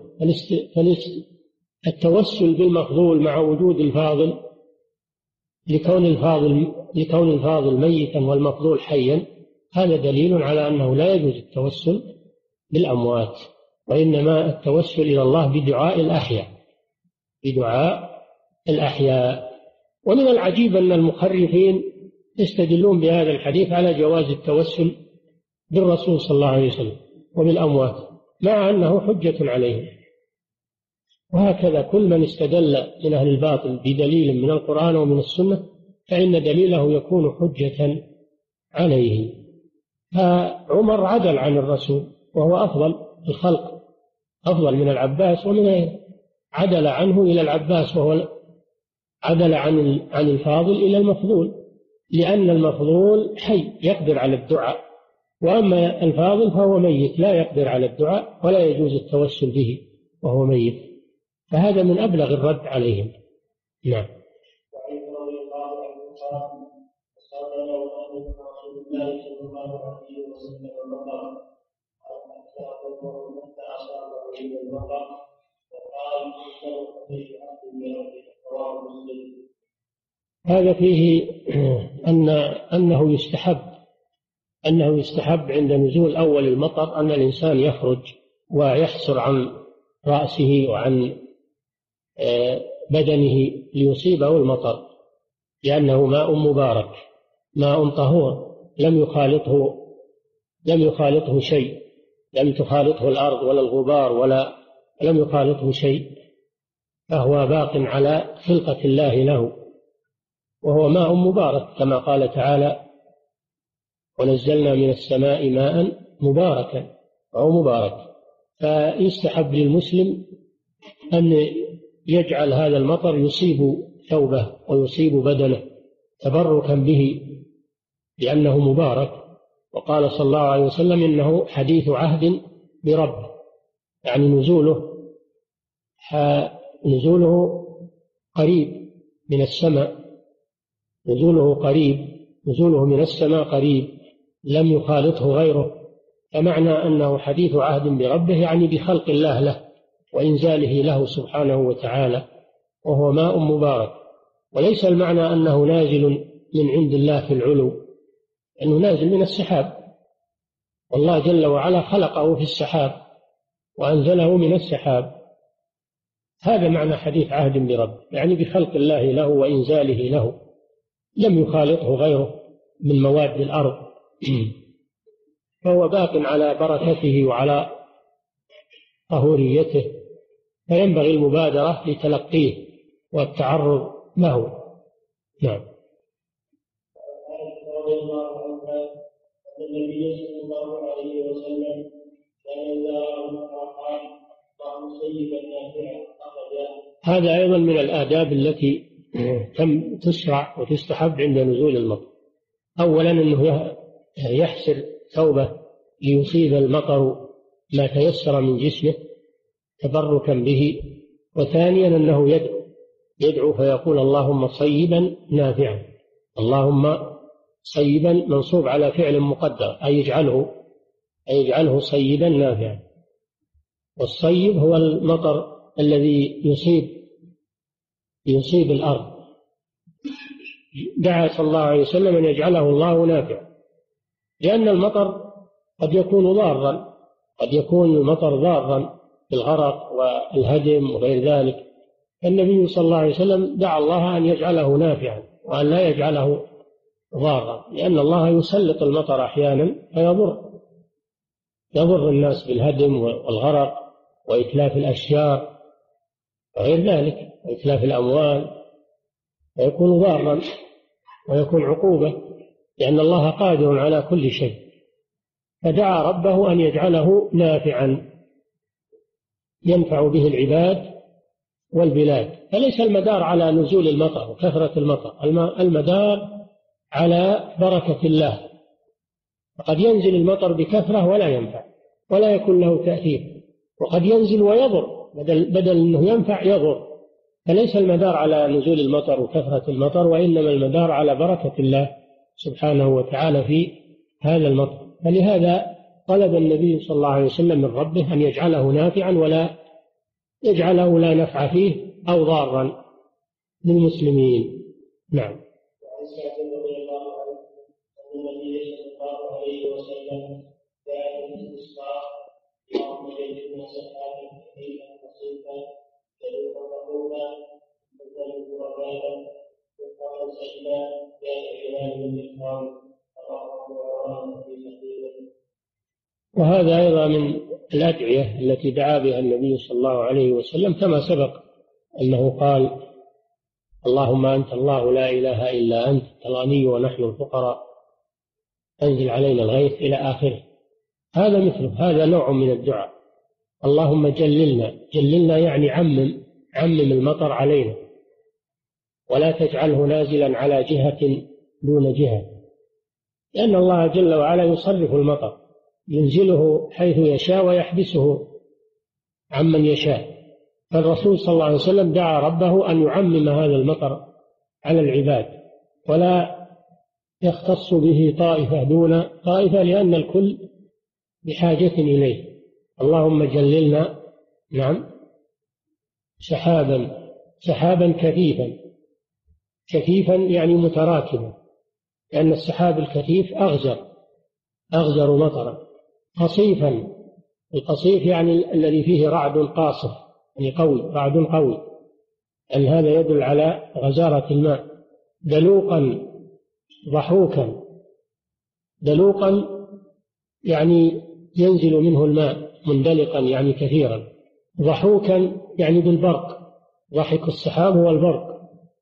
فالتوسل بالمفضول مع وجود الفاضل لكون الفاضل لكون الفاضل ميتا والمفضول حيا، هذا دليل على أنه لا يجوز التوسل بالأموات، وإنما التوسل إلى الله بدعاء الأحياء بدعاء الأحياء. ومن العجيب أن المخرفين يستدلون بهذا الحديث على جواز التوسل بالرسول صلى الله عليه وسلم وبالأموات، مع أنه حجة عليهم. وهكذا كل من استدل من أهل الباطل بدليل من القرآن ومن السنة فإن دليله يكون حجة عليه. فعمر عدل عن الرسول وهو أفضل الخلق، أفضل من العباس، ومن عدل عنه إلى العباس وهو عدل عن عن الفاضل إلى المفضول، لأن المفضول حي يقدر على الدعاء، وأما الفاضل فهو ميت لا يقدر على الدعاء ولا يجوز التوسل به وهو ميت، فهذا من أبلغ الرد عليهم. نعم. هذا فيه أن أنه يستحب أنه يستحب عند نزول أول المطر أن الإنسان يخرج ويحسر عن رأسه وعن بدنه ليصيبه المطر، لأنه ماء مبارك، ماء طهور لم يخالطه لم يخالطه شيء، لم تخالطه الأرض ولا الغبار ولا لم يخالطه شيء، فهو باق على خلقة الله له، وهو ماء مبارك كما قال تعالى: ونزلنا من السماء ماء مباركا، أو مبارك. فيستحب للمسلم أن يجعل هذا المطر يصيب ثوبه ويصيب بدنه تبركا به لأنه مبارك. وقال صلى الله عليه وسلم: إنه حديث عهد بربه، يعني نزوله نزوله قريب من السماء، نزوله قريب نزوله من السماء قريب لم يخالطه غيره. فمعنى أنه حديث عهد بربه يعني بخلق الله له وإنزاله له سبحانه وتعالى، وهو ماء مبارك. وليس المعنى أنه نازل من عند الله في العلو، أنه نازل من السحاب، والله جل وعلا خلقه في السحاب وأنزله من السحاب. هذا معنى حديث عهد بربه، يعني بخلق الله له وإنزاله له، لم يخالطه غيره من مواد الأرض، فهو باق على بركته وعلى طهوريته، فينبغي المبادرة لتلقيه والتعرض له. نعم. النبي صلى الله عليه وسلم كان إذا قال اللهم سيبا نافعا أخذ. هذا أيضا من الآداب التي تم تشرع وتستحب عند نزول المطر. أولا أنه يحسر ثوبه ليصيب المطر ما تيسر من جسمه تبركا به. وثانيا أنه يدعو يدعو فيقول: اللهم صيبا نافعا. اللهم صيبا منصوب على فعل مقدر، أي يجعله أي يجعله صيبا نافعا. والصيب هو المطر الذي يصيب يصيب الأرض. دعا صلى الله عليه وسلم أن يجعله الله نافعا، لأن المطر قد يكون ضارا، قد يكون المطر ضارا بالغرق والهدم وغير ذلك. النبي صلى الله عليه وسلم دعا الله أن يجعله نافعا وأن لا يجعله ضارا، لأن الله يسلط المطر أحيانا فيضر يضر الناس بالهدم والغرق وإتلاف الأشجار وغير ذلك وإتلاف الأموال، ويكون ضارا ويكون عقوبة، لأن الله قادر على كل شيء. فدعا ربه أن يجعله نافعا ينفع به العباد والبلاد. فليس المدار على نزول المطر وكثرة المطر، المدار على بركة الله قد ينزل المطر بكثرة ولا ينفع ولا يكون له تأثير، وقد ينزل ويضر، بدل, بدل أنه ينفع يضر. فليس المدار على نزول المطر وكثرة المطر، وإنما المدار على بركة الله سبحانه وتعالى في هذا المطر. فلهذا طلب النبي صلى الله عليه وسلم من ربه أن يجعله نافعا ولا يجعله لا نفع فيه أو ضارا للمسلمين. نعم. وهذا أيضا من الأدعية التي دعا بها النبي صلى الله عليه وسلم، كما سبق أنه قال: اللهم أنت الله لا إله إلا أنت الغني ونحن الفقراء أنزل علينا الغيث إلى آخره. هذا مثله، هذا نوع من الدعاء. اللهم جللنا، جللنا يعني عمم عمم المطر علينا، ولا تجعله نازلا على جهة دون جهة، لأن الله جل وعلا يصرف المطر، ينزله حيث يشاء ويحبسه عمن يشاء. فالرسول صلى الله عليه وسلم دعا ربه أن يعمم هذا المطر على العباد ولا يختص به طائفة دون طائفة، لأن الكل بحاجة إليه. اللهم جللنا نعم سحابا سحابا كثيفا، كثيفا يعني متراكبا، لأن السحاب الكثيف أغزر أغزر مطرا. قصيفا، القصيف يعني الذي فيه رعد قاصف، يعني قوي، رعد قوي، أن هذا يدل على غزارة الماء. دلوقا ضحوكا، دلوقا يعني ينزل منه الماء مندلقا يعني كثيرا. ضحوكا يعني بالبرق، ضحك السحاب هو البرق.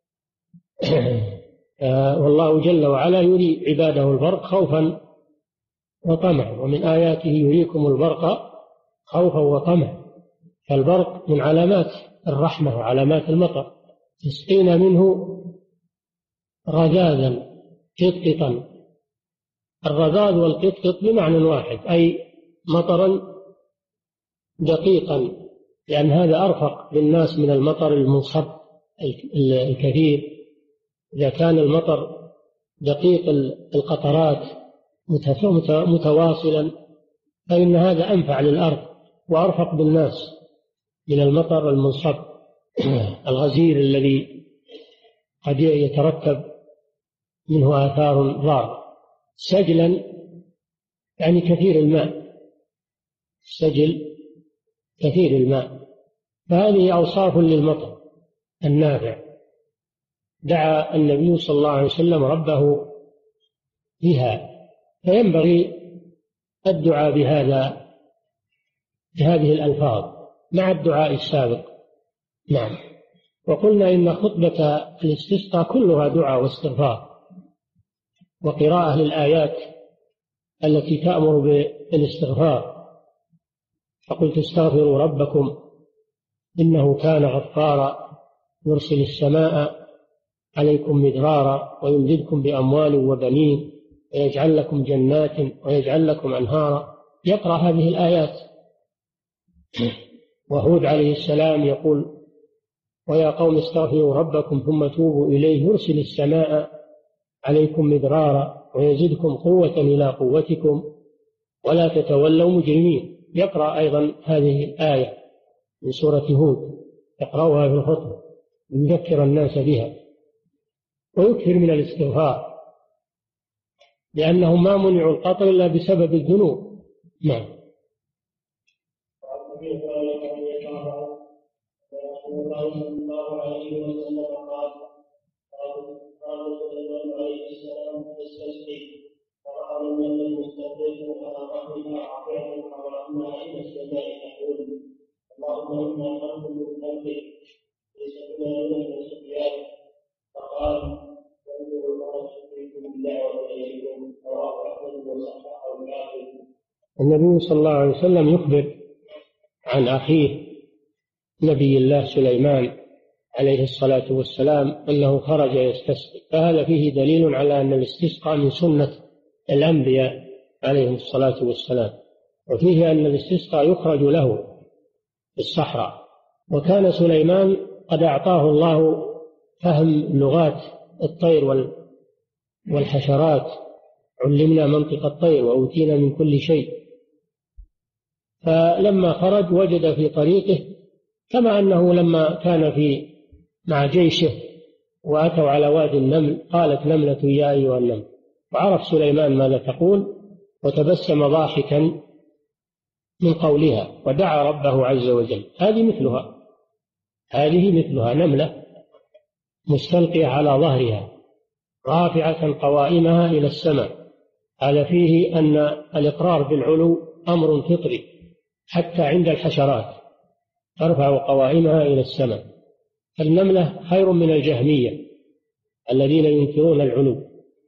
والله جل وعلا يري عباده البرق خوفا وطمعا، ومن آياته يريكم البرق خوفا وطمعا. فالبرق من علامات الرحمة وعلامات المطر. تسقينا منه رذاذا قطقطا. الرذاذ والقطقط بمعنى واحد، أي مطرا دقيقا، لأن هذا أرفق بالناس من المطر المنصب الكثير. إذا كان المطر دقيق القطرات متواصلا فإن هذا أنفع للأرض وأرفق بالناس من المطر المنصب الغزير الذي قد يترتب منه آثار ضارة. سجلا يعني كثير الماء، سجل كثير الماء. فهذه أوصاف للمطر النافع. دعا النبي صلى الله عليه وسلم ربه بها، فينبغي الدعاء بهذا بهذه الألفاظ مع الدعاء السابق. نعم. وقلنا إن خطبة الاستسقاء كلها دعاء واستغفار وقراءة للآيات التي تأمر بالاستغفار. فقلت استغفروا ربكم إنه كان غفارا يرسل السماء عليكم مدرارا ويمددكم بأموال وبنين ويجعل لكم جنات ويجعل لكم أنهارا. يقرأ هذه الآيات. وهود عليه السلام يقول: ويا قوم استغفروا ربكم ثم توبوا إليه يرسل السماء عليكم مدرارا ويزدكم قوة إلى قوتكم ولا تتولوا مجرمين. يقرأ أيضا هذه الآية من سورة هود، يقرأها في الخطبة ليذكر الناس بها، ويكثر من الاستغفار، لأنهم ما منعوا القطر إلا بسبب الذنوب. نعم. النبي صلى الله عليه وسلم يخبر عن أخيه نبي الله سليمان عليه الصلاة والسلام أنه خرج يستسقي، فهذا فيه دليل على أن الاستسقاء من سنة الأنبياء عليه الصلاة والسلام. وفيه أن الاستسقاء يخرج له في الصحراء. وكان سليمان قد أعطاه الله فهم لغات الطير والحشرات، علمنا منطق الطير وأوتينا من كل شيء. فلما خرج وجد في طريقه، كما أنه لما كان في مع جيشه وأتوا على وادي النمل قالت نملة يا أيها النمل، وعرف سليمان ماذا تقول وتبسم ضاحكا من قولها ودعا ربه عز وجل. هذه مثلها هذه مثلها نملة مستلقية على ظهرها رافعة قوائمها إلى السماء. هذا فيه أن الإقرار بالعلو أمر فطري، حتى عند الحشرات ترفع قوائمها إلى السماء. فالنملة خير من الجهمية الذين ينكرون العلو.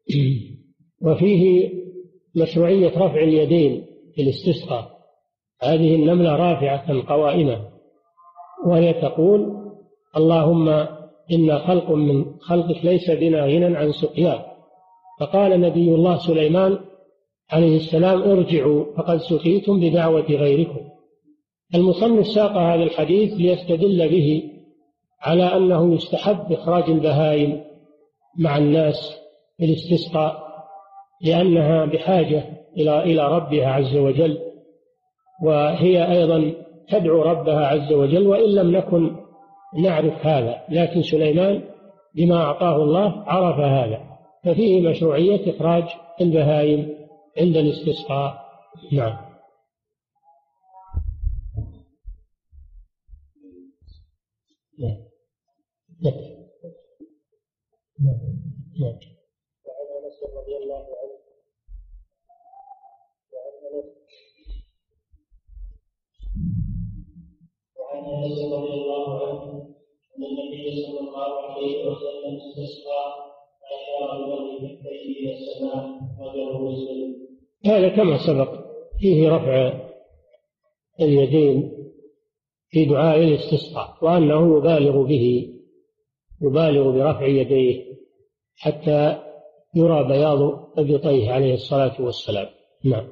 وفيه مشروعية رفع اليدين في الاستسقاء. هذه النملة رافعة قوائمها وهي تقول اللهم إنا خلق من خلقك ليس بنا غنى عن سقياك. فقال نبي الله سليمان عليه السلام ارجعوا فقد سقيتم بدعوة غيركم. المصنف ساق هذا الحديث ليستدل به على أنه يستحب إخراج البهائم مع الناس في الاستسقاء، لأنها بحاجة إلى إلى ربها عز وجل، وهي أيضا تدعو ربها عز وجل، وإن لم نكن نعرف هذا، لكن سليمان بما أعطاه الله عرف هذا. ففيه مشروعية إخراج البهائم عند الاستسقاء. نعم. نعم. نعم. نعم. وعن انس رضي الله عنه وعن انس رضي الله عنه ان النبي صلى الله عليه وسلم استسقى فاشار بظهر كفيه الى السماء وجهه مسلم. هذا كما سبق فيه رفع اليدين في دعاء الاستسقاء، وأنه يبالغ به يبالغ برفع يديه حتى يرى بياض ابطيه عليه الصلاة والسلام. نعم.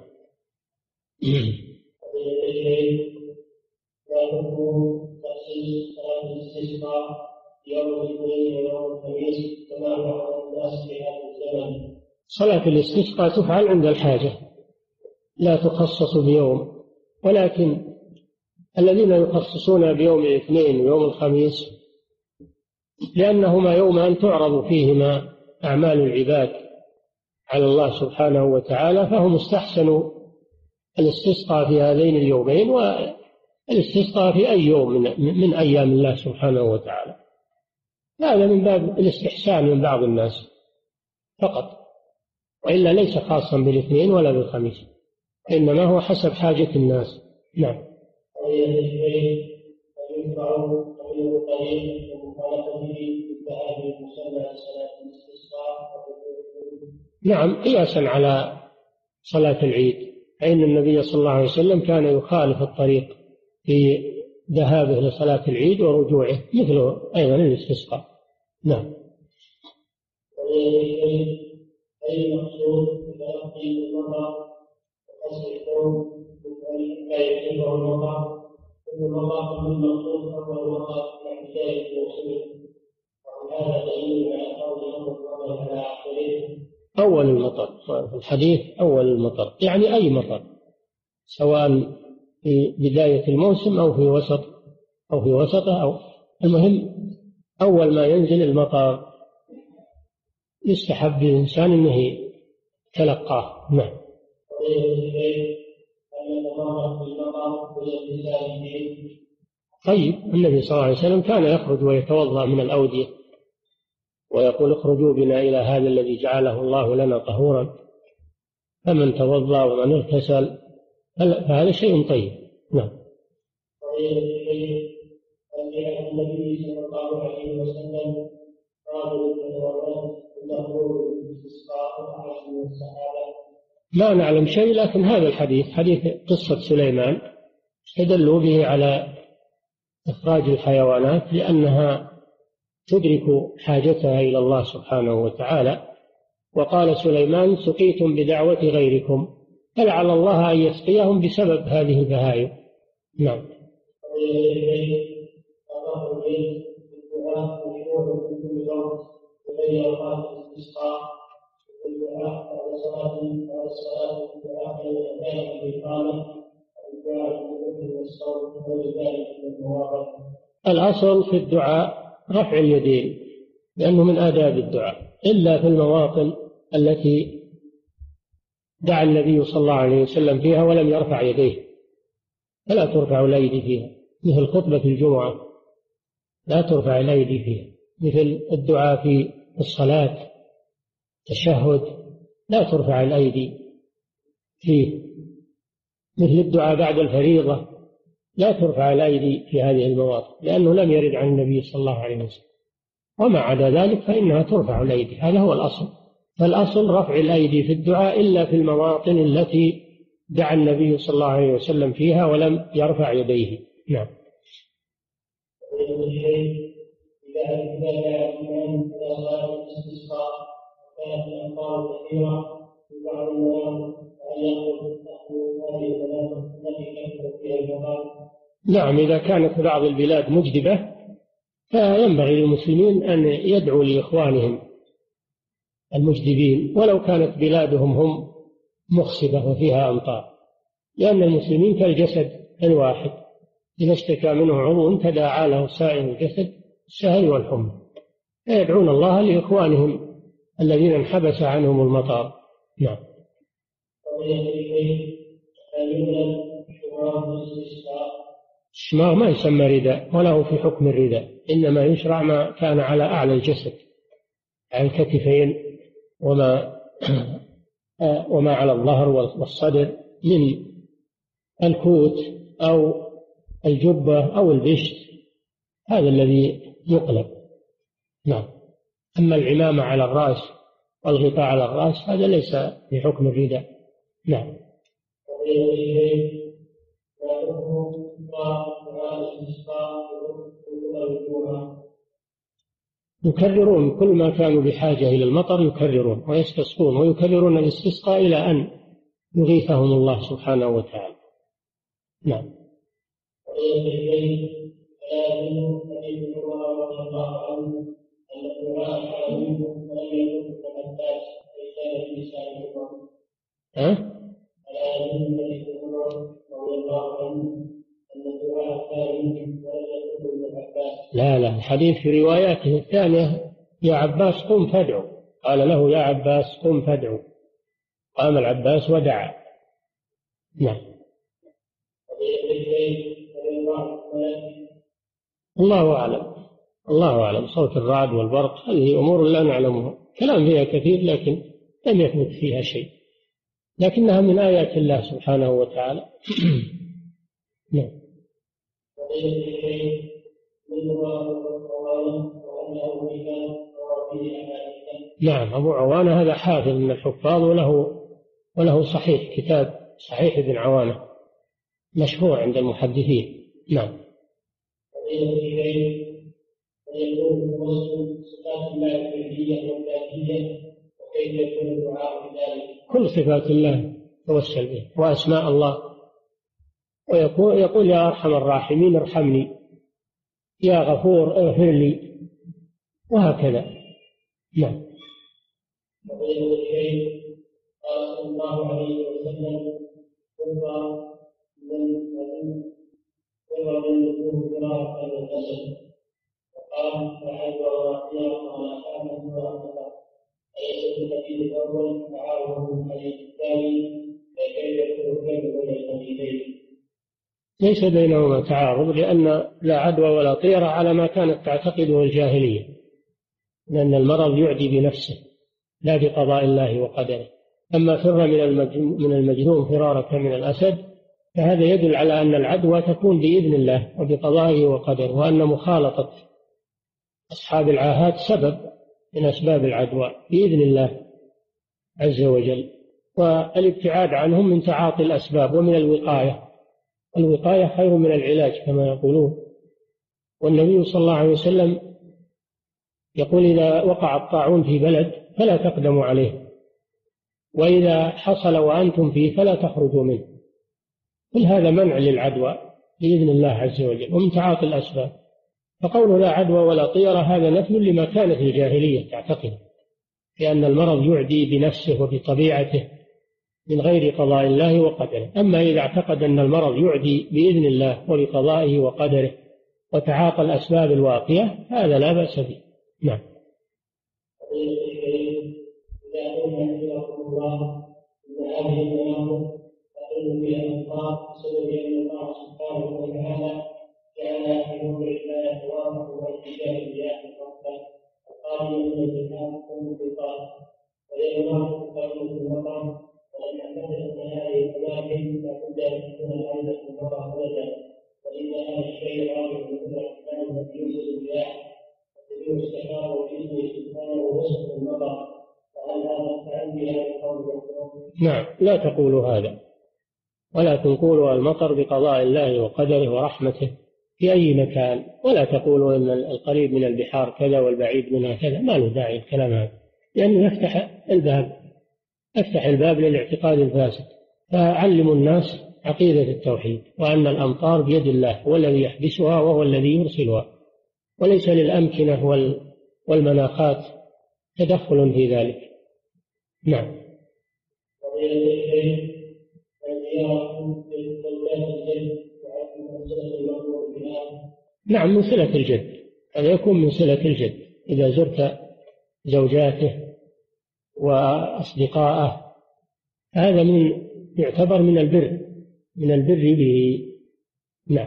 صلاة الاستسقاء تفعل عند الحاجة، لا تخصص بيوم، ولكن الذين يخصصون بيوم الاثنين ويوم الخميس لأنهما يومان تعرض فيهما أعمال العباد على الله سبحانه وتعالى، فهم استحسنوا الاستسقاء في هذين اليومين والاستسقاء في أي يوم من, من أيام الله سبحانه وتعالى. هذا من باب الاستحسان من بعض الناس فقط، وإلا ليس خاصا بالاثنين ولا بالخميس، إنما هو حسب حاجة الناس. نعم. نعم، قياسا على صلاة العيد، فإن النبي صلى الله عليه وسلم كان يخالف الطريق في ذهابه لصلاة العيد ورجوعه، مثله أيضا الاستسقاء. نعم. أي مقصود بتلقي المطر وقصر الكون لا يجيبه المطر، كل المطر من مقصود أول مطر من بداية موسمه، وهذا دليل على قول الله على آخره. أول المطر في الحديث أول المطر يعني أي مطر، سواء في بداية الموسم أو في وسط أو في وسطه، أو المهم أول ما ينزل المطر يستحب للإنسان أنه يتلقاه. نعم. طيب، النبي صلى الله عليه وسلم كان يخرج ويتوضأ من الأودية ويقول اخرجوا بنا إلى هذا الذي جعله الله لنا طهورا، فمن توضأ ومن اغتسل فهذا شيء طيب. نعم. النبي صلى الله عليه وسلم قالوا ما نعلم شيء، لكن هذا الحديث حديث قصة سليمان استدلوا به على إخراج الحيوانات لأنها تدرك حاجتها إلى الله سبحانه وتعالى. وقال سليمان سقيتم بدعوة غيركم، فلعل الله أن يسقيهم بسبب هذه البهائم. نعم. الأصل في الدعاء رفع اليدين لأنه من آداب الدعاء، إلا في المواطن التي دعا النبي صلى الله عليه وسلم فيها ولم يرفع يديه فلا ترفع الأيدي فيها، مثل خطبة الجمعة لا ترفع الأيدي فيها، مثل الدعاء في الصلاة التشهد لا ترفع الأيدي فيه، مثل الدعاء بعد الفريضة لا ترفع الأيدي في هذه المواطن لأنه لم يرد عن النبي صلى الله عليه وسلم. وما عدا ذلك فإنها ترفع الأيدي، هذا هو الأصل. فالأصل رفع الأيدي في الدعاء إلا في المواطن التي دعا النبي صلى الله عليه وسلم فيها ولم يرفع يديه. نعم. نعم، إذا كانت بعض البلاد مجدبة فينبغي للمسلمين أن يدعوا لإخوانهم المجدبين ولو كانت بلادهم هم مخصبة وفيها أمطار، لأن المسلمين كالجسد الواحد إذا اشتكى منه عضو تداعى له سائر الجسد السهل والحمى، فيدعون الله لإخوانهم الذين انحبس عنهم المطار. نعم. الشماغ ما يسمى رداء وله في حكم الرداء، إنما يشرع ما كان على أعلى الجسد على الكتفين وما وما على الظهر والصدر من الكوت أو الجبة أو البشت، هذا الذي يقلب. نعم. أما العمامة على الرأس والغطاء على الرأس هذا ليس في حكم الرداء. نعم. يكررون كل ما كانوا بحاجة إلى المطر، يكررون ويستسقون ويكررون الاستسقاء إلى أن يغيثهم الله سبحانه وتعالى. نعم. ها؟ لا لا، الحديث في رواياته الثانية يا عباس قم فادعو، قال له يا عباس قم فادعو، قام العباس ودعا. نعم. الله أعلم، الله أعلم. صوت الرعد والبرق هذه أمور لا نعلمها، كلام فيها كثير لكن لم يثبت فيها شيء، لكنها من آيات الله سبحانه وتعالى. نعم. نعم، أبو عوانة هذا حافظ من الحفاظ وله وله صحيح، كتاب صحيح ابن عوانة مشهور عند المحدثين. نعم. كل صفات الله توسل به وأسماء الله، ويقول يقول يا أرحم الراحمين ارحمني، يا غفور اغفر لي، وهكذا. نعم. قال صلى الله عليه وسلم وقال فعاد وراقيا وما كان وراقيا أليس الحديث الأول تعارض الحديث الثاني فكيف يكون بين الحديثين؟ ليس بينهما تعارض، لأن لا عدوى ولا طيرة على ما كانت تعتقده الجاهلية، لأن المرض يعدي بنفسه لا بقضاء الله وقدره. أما فر من المجنون فرارك من الأسد فهذا يدل على أن العدوى تكون بإذن الله وبقضائه وقدره، وأن مخالطة أصحاب العاهات سبب من أسباب العدوى بإذن الله عز وجل، والابتعاد عنهم من تعاطي الأسباب ومن الوقاية، الوقاية خير من العلاج كما يقولون. والنبي صلى الله عليه وسلم يقول إذا وقع الطاعون في بلد فلا تقدموا عليه، وإذا حصل وأنتم فيه فلا تخرجوا منه. كل هذا منع للعدوى بإذن الله عز وجل ومن تعاطي الأسباب. فقول لا عدوى ولا طيرة هذا نفي لما كانت الجاهلية تعتقد، لأن المرض يعدي بنفسه وبطبيعته من غير قضاء الله وقدره. أما إذا اعتقد أن المرض يعدي بإذن الله وبقضائه وقدره وتعاطى الأسباب الواقية هذا لا بأس به. نعم. إذا قلنا رحمه الله أن هذه المناطق تقل فيها الأمطار بسبب أن الله سبحانه وتعالى جعل في نور الله توافق وانتشار الرياح الخفة القادمة من الجهات والمحيطات، وهي مناطق قليلة المطر، ولم نعتقد أن هذه الأماكن لابد أن تكون أيضا المطر أبدا، وإن هذا الشيء راجع من قدرة الله التي يرسل الرياح وتدير السحاب وبإذنه سبحانه وسط المطر. فهل هذا التأمل هذا القول؟ نعم، لا تقولوا هذا، ولا تقولوا المطر بقضاء الله وقدره ورحمته في أي مكان، ولا تقولوا أن القريب من البحار كذا والبعيد منها كذا، ما له داعي الكلام هذا، لأنه يفتح الباب يفتح الباب للاعتقاد الفاسد. فعلموا الناس عقيدة التوحيد، وأن الأمطار بيد الله هو الذي يحبسها وهو الذي يرسلها، وليس للأمكنة والمناخات تدخل في ذلك. نعم. نعم، من صلة الجد، هذا يكون من صلة الجد إذا زرت زوجاته وأصدقائه، هذا من يعتبر من البر من البر به. نعم.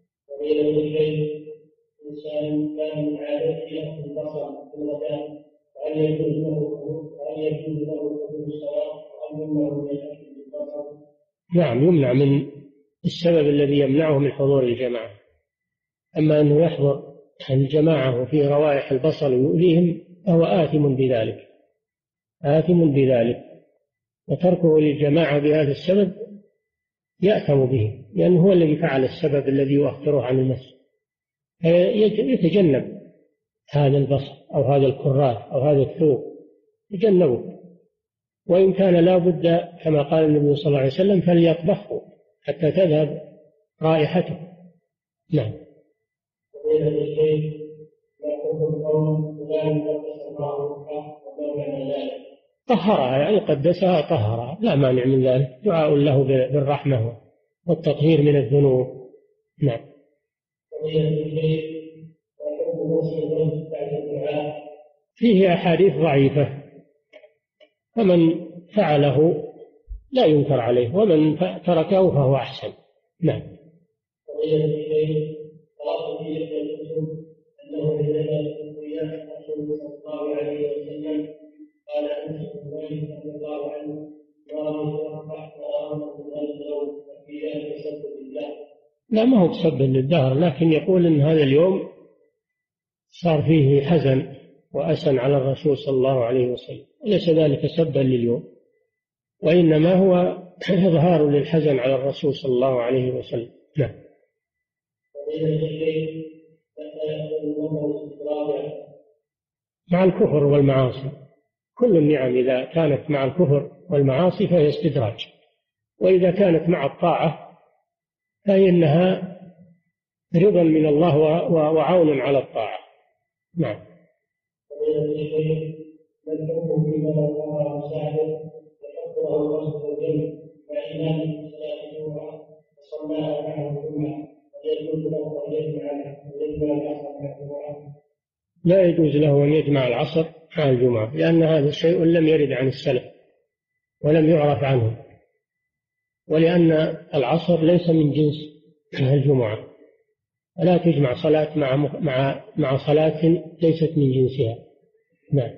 إنسان كان من عادته يأخذ البصر في المكان، هل يجوز له هل يجوز له حضور الصلاة أم يمنع من الأكل بالبصر؟ نعم، يمنع من السبب الذي يمنعه من حضور الجماعة. أما أنه يحضر الجماعة وفيه روائح البصر ويؤذيهم فهو آثم بذلك آثم بذلك وتركه للجماعة بهذا السبب يأثم به، لأنه هو الذي فعل السبب الذي يؤخره عن المسجد. يتجنب هذا البصر أو هذا الكراث أو هذا الثوب، يتجنبه، وإن كان لا بد كما قال النبي صلى الله عليه وسلم فليطبخه حتى تذهب رائحته. نعم. طهرها، يعني قدسها طهرها، لا مانع من ذلك، دعاء له بالرحمة والتطهير من الذنوب. نعم. فيه أحاديث ضعيفة، فمن فعله لا ينكر عليه، ومن تركه فهو أحسن. نعم. لا، ما هو بسبب للدهر، لكن يقول إن هذا اليوم صار فيه حزن وأسن على الرسول صلى الله عليه وسلم، وليس ذلك سبا لليوم، وإنما هو إظهار للحزن على الرسول صلى الله عليه وسلم. نعم. مع الكفر والمعاصي، كل النعم إذا كانت مع الكفر والمعاصي فهي استدراج، وإذا كانت مع الطاعة فإنها رضا من الله وعون على الطاعة. نعم. لا يجوز له أن يجمع العصر مع الجمعة، لأن هذا شيء لم يرد عن السلف ولم يعرف عنه، ولأن العصر ليس من جنس الجمعة، ولا تجمع صلاة مع مع مع صلاة ليست من جنسها. نعم.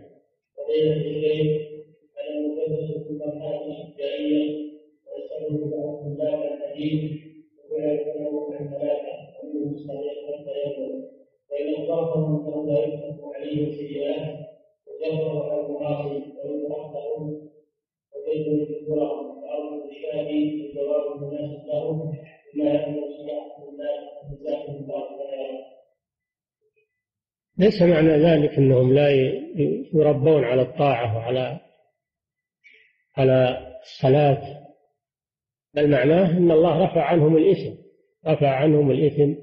ليس معنى ذلك أنهم لا يربون على الطاعة وعلى على الصلاة، بل معناه أن الله رفع عنهم الإثم رفع عنهم الإثم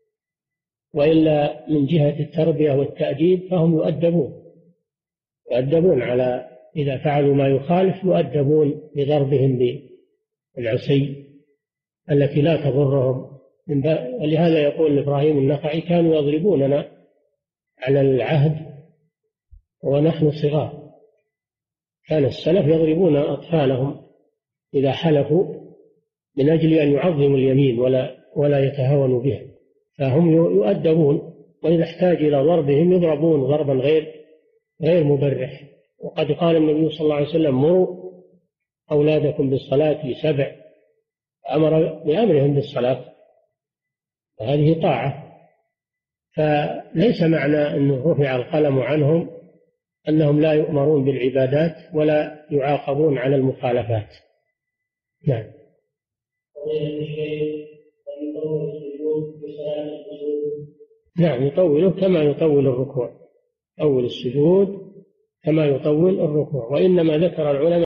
وإلا من جهة التربية والتأديب فهم يؤدبون يؤدبون على إذا فعلوا ما يخالف يؤدبون بضربهم بالعصي التي لا تضرهم. ولهذا يقول إبراهيم النخعي كانوا يضربوننا على العهد ونحن صغار. كان السلف يضربون أطفالهم إذا حلفوا من أجل أن يعظموا اليمين ولا ولا يتهاونوا بها، فهم يؤدبون، وإذا احتاج إلى ضربهم يضربون ضربا غير غير مبرح. وقد قال النبي صلى الله عليه وسلم: مروا أولادكم بالصلاة لسبع، أمر بأمرهم بالصلاة، وهذه طاعة. فليس معنى أنه رفع القلم عنهم أنهم لا يؤمرون بالعبادات ولا يعاقبون على المخالفات. نعم. نعم يطوله كما يطول الركوع، يطول السجود كما يطول الركوع. وإنما ذكر العلماء